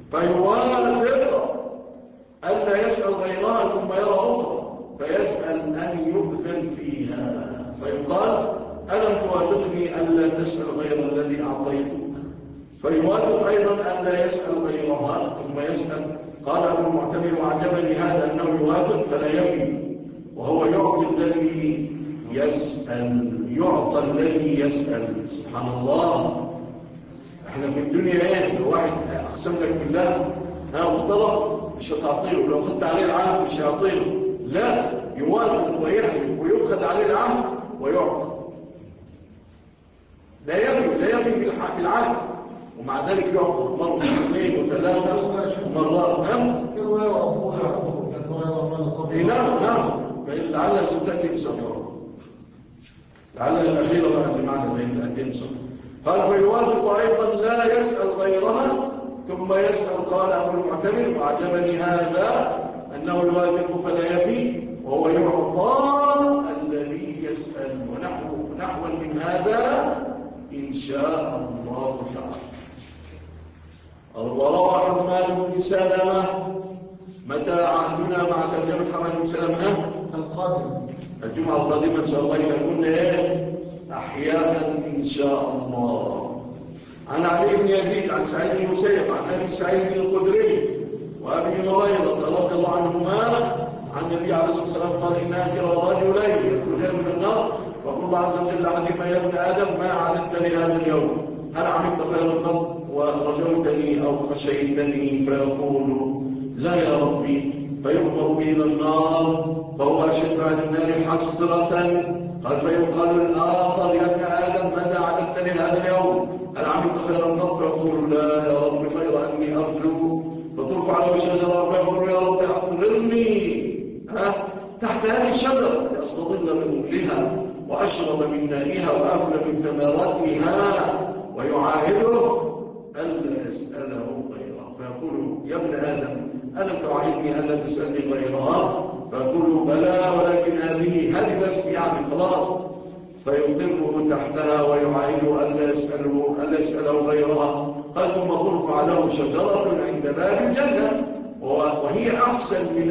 فيوافق ألا يسأل غيرها ثم يرى أخرى فيسأل أن يؤذن فيها فيقال ألم توافقني ألا تسأل غير الذي أعطيتك فيوافق أيضا ألا يسأل غيرها ثم يسأل. قال أبو المعتمر وعجبني هذا أنه يوافق فلا يفي وهو يعطي الذي يسأل يعطى الذي يسأل. سبحان الله. احنا في الدنيا ايه لو واحد اقسم لك بالله ها وطلب مش هتعطيله لو خدت عليه العهد مش هيعطيله لا يوافق ويحلف ويؤخذ عليه العهد ويعطى لا يفي لا يفي بالعهد ومع ذلك يعطى مرة واثنين وثلاثة مرات. هم؟ في رواية وأبوه يعقوب كان هو يرى صبر. نعم نعم، لعلها ستأتي إن شاء الله، لعلها الأخيرة بقى اللي معنا زي الأتي إن شاء الله. قال فيوافق أيضا لا يسأل غيرها ثم يسأل. قال أبو المعتمر وعجبني هذا أنه يوافق فلا يفي وهو يعطى الذي يسأل، ونحو نحوا من هذا إن شاء الله تعالى. وروى حماد بن سلمة. متى عهدنا مع ترجمة حماد بن سلمة؟ القادم الجمعة القادمة إن شاء الله إذا كنا إيه أحياء إن شاء الله. عن علي بن يزيد عن سعيد بن المسيب عن أبي سعيد الخدري وأبي هريرة رضي الله عنهما عن النبي عليه الصلاة والسلام قال إن آخر رجلين يخرجان من النار وقل الله عز وجل أحدهما يا ابن آدم ما عملت لهذا اليوم؟ هل عملت خيرا قط ورجوتني أو خشيتني؟ فيقول لا يا ربي، فيؤمر به إلى النار فهو أشد على النار حسرة. قال فيقال للآخر يا ابن آدم ماذا عملت لهذا اليوم؟ هل عملت خيرا قط؟ فيقول لا يا رب غير أني أرجو. فترفع له شجرة فيقول يا رب أقررني تحت هذه الشجرة لأستظل بظلها وأشرب من مائها وأكل من ثمراتها، ويعاهده ألا يسأله غيره. فيقول يا ابن آدم ألم تعاهدني ألا تسألني غيرها؟ فيقول بلى ولكن هذه هذه بس يعني خلاص. فيقره تحتها ويعاهده ألا يسأله ألا يسأله غيرها. قال ثم ترفع له شجرة عند باب الجنة وهي أحسن من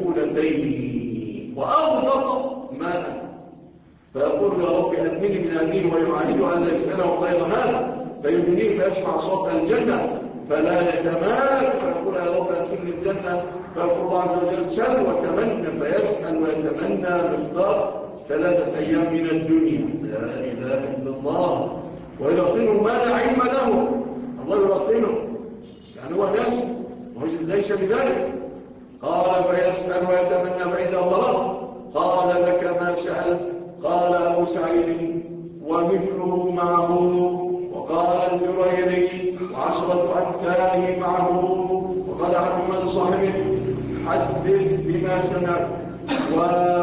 الأولتين وأغدق ماء. فيقول يا رب أدنني من هذه ويعاهده ألا يسأله غير هذا. فيدنيه فيسمع صوت الجنة فلا يتمالك. فيقول يا رب أدخلني الجنة. فيقول الله عز وجل سل وتمنى. فيسأل ويتمنى مقدار ثلاثة أيام من الدنيا. لا إله إلا الله. ويلقنه ما لا علم له. الله يلقنه يعني هو ناس ليس بذلك. قال فيسأل ويتمنى فإذا بلغ قال لك ما سأل. قال أبو سعيد ومثله معه. وقال الجريري وعشرة أمثاله معه. وقال أحد لصاحبه حدث بما سمعت و...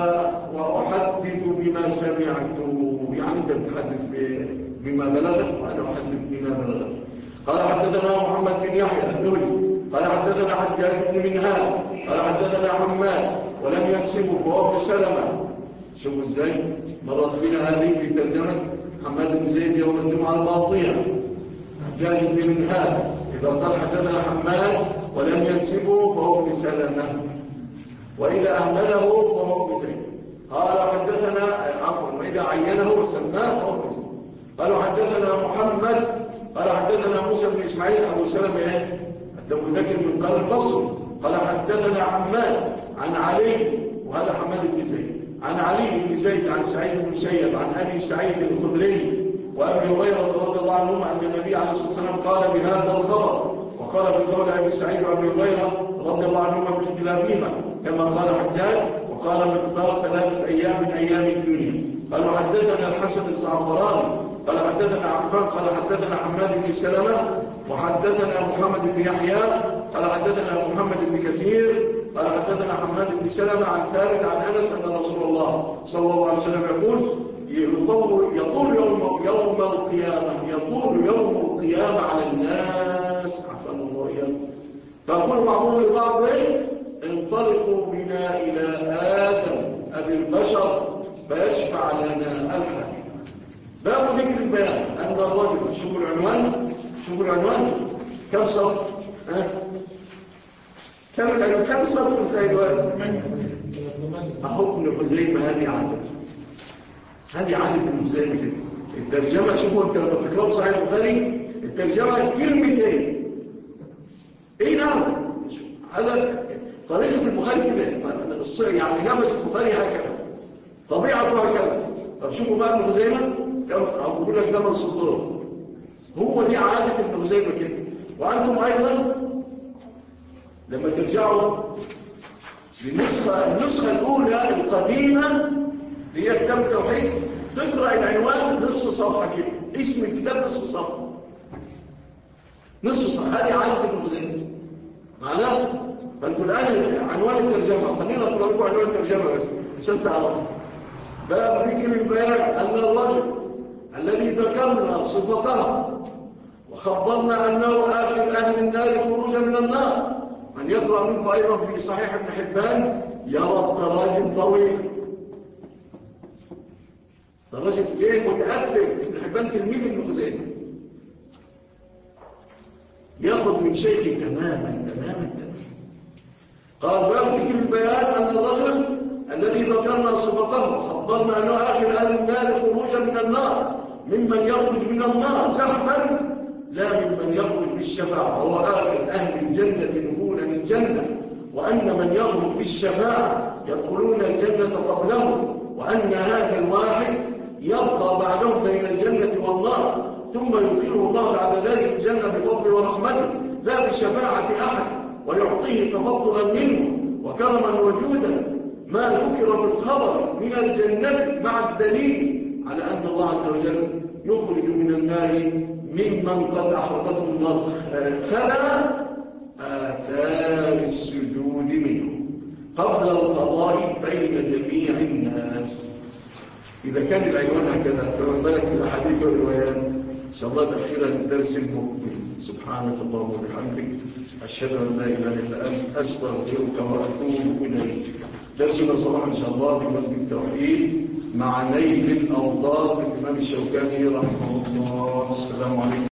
وأحدث بما سمعت. يعني أنت تحدث بما بلغت وأنا أحدث بما بلغت. قال حدثنا محمد بن يحيى الدولي قال حدثنا حجاج بن منهال قال حدثنا حماد ولم ينسبه فهو ابن سلمة. شوفوا ازاي مرت بنا هذه في ترجمة حماد بن زيد يوم الجمعة الماضية. حجاج بن منهال إذا قال حدثنا حماد ولم ينسبه فهو ابن سلمة، وإذا أهمله فهو ابن زيد. قال حدثنا عفوا وإذا عينه وسماه فهو ابن زيد. قالوا حدثنا محمد قال حدثنا موسى بن إسماعيل أبو سلمة إيه؟ أبو ذكر من قال البصري قال حدثنا حماد عن علي وهذا حماد بن زيد عن علي بن زيد عن سعيد بن المسيب عن أبي سعيد الخدري وأبي هريرة رضي الله عنهما أن النبي عليه الصلاة والسلام قال بهذا الخبر. وقال بقول أبي سعيد وأبي هريرة رضي الله عنهما في اختلافهما كما قال حجاج وقال مقدار ثلاثة أيام من أيام الدنيا. قالوا حدثنا الحسن الزعفراني قال حدثنا عفان قال حدثنا حماد بن سلمة وحدثنا محمد بن يحيى قال حدثنا محمد بن كثير قال حدثنا حماد بن سلمة عن ثابت عن أنس أن رسول الله صلى الله عليه وسلم يقول يطول, يطول يوم, يوم القيامة يطول يوم القيامة على الناس عفان الله إياكم. فأقول بعضهم لبعض انطلقوا بنا إلى آدم أبي البشر فيشفع لنا الحديث. باب ذكر البيان أن الرجل شوفوا العنوان شوفوا العنوان كم سطر ها كم العنوان كم سطر في العنوان. أحكم ابن خزيمة هذه عادة هذه عادة ابن خزيمة كده. الترجمة شوفوا انت لما تقرأوا صحيح البخاري الترجمة كلمتين ايه نعم هذا طريقة البخاري كده يعني نفس البخاري هكذا طبيعته هكذا. طب شوفوا بقى ابن خزيمة أو بقول لك ثمان سطور هو دي عادة ابن خزيمة كده. وأنتم أيضا لما ترجعوا للنسخة النسخة الأولى القديمة اللي هي كتاب التوحيد تقرأ العنوان نصف صفحة كده اسم الكتاب نصف صفحة نصف صح. هذه عادة ابن خزيمة معناه. فانتوا الآن عنوان الترجمة، خلينا أقرأ لكم عنوان الترجمة بس عشان تعرفوا. باب ذكر البيان أن الرجل الذي ذكرنا صفته وخبرنا أنه آخر أهل النار خروجا من النار. من يقرأ منكم أيضا في صحيح ابن حبان يرى التراجم طويلة. التراجم ليه؟ متأثر. ابن حبان تلميذ ابن خزيمة، يأخذ من شيخه تماما تماما تماما. قال باب ذكر البيان أن الرجل الذي ذكرنا صفته وخبرنا أنه آخر أهل النار خروجا من النار ممن يخرج من النار زحفا لا ممن يخرج بالشفاعة، وهو آخر أهل الجنة دخولا الجنة، وأن من يخرج بالشفاعة يدخلون الجنة قبله، وأن هذا الواحد يبقى بعدهم بين الجنة والنار ثم يدخله الله بعد ذلك الجنة بفضل ورحمته لا بشفاعة أحد، ويعطيه تفضلا منه وكرما وجودا ما ذكر في الخبر من الجنة مع الدليل على أن الله عز وجل يخرج من النار ممن قد أحرقته النار خلا آثار السجود منه قبل القضاء بين جميع الناس. إذا كان العنوان هكذا فمن بالك بالأحاديث والروايات. إن شاء الله الأخيرة للدرس المقبل. سبحانك اللهم وبحمدك أشهد أن لا إله إلا أنت أستغفرك وأتوب إليك. درسنا صباحا إن شاء الله في مسجد التوحيد مع نيل الأوضاع للإمام الشوكاني رحمه الله. السلام عليكم.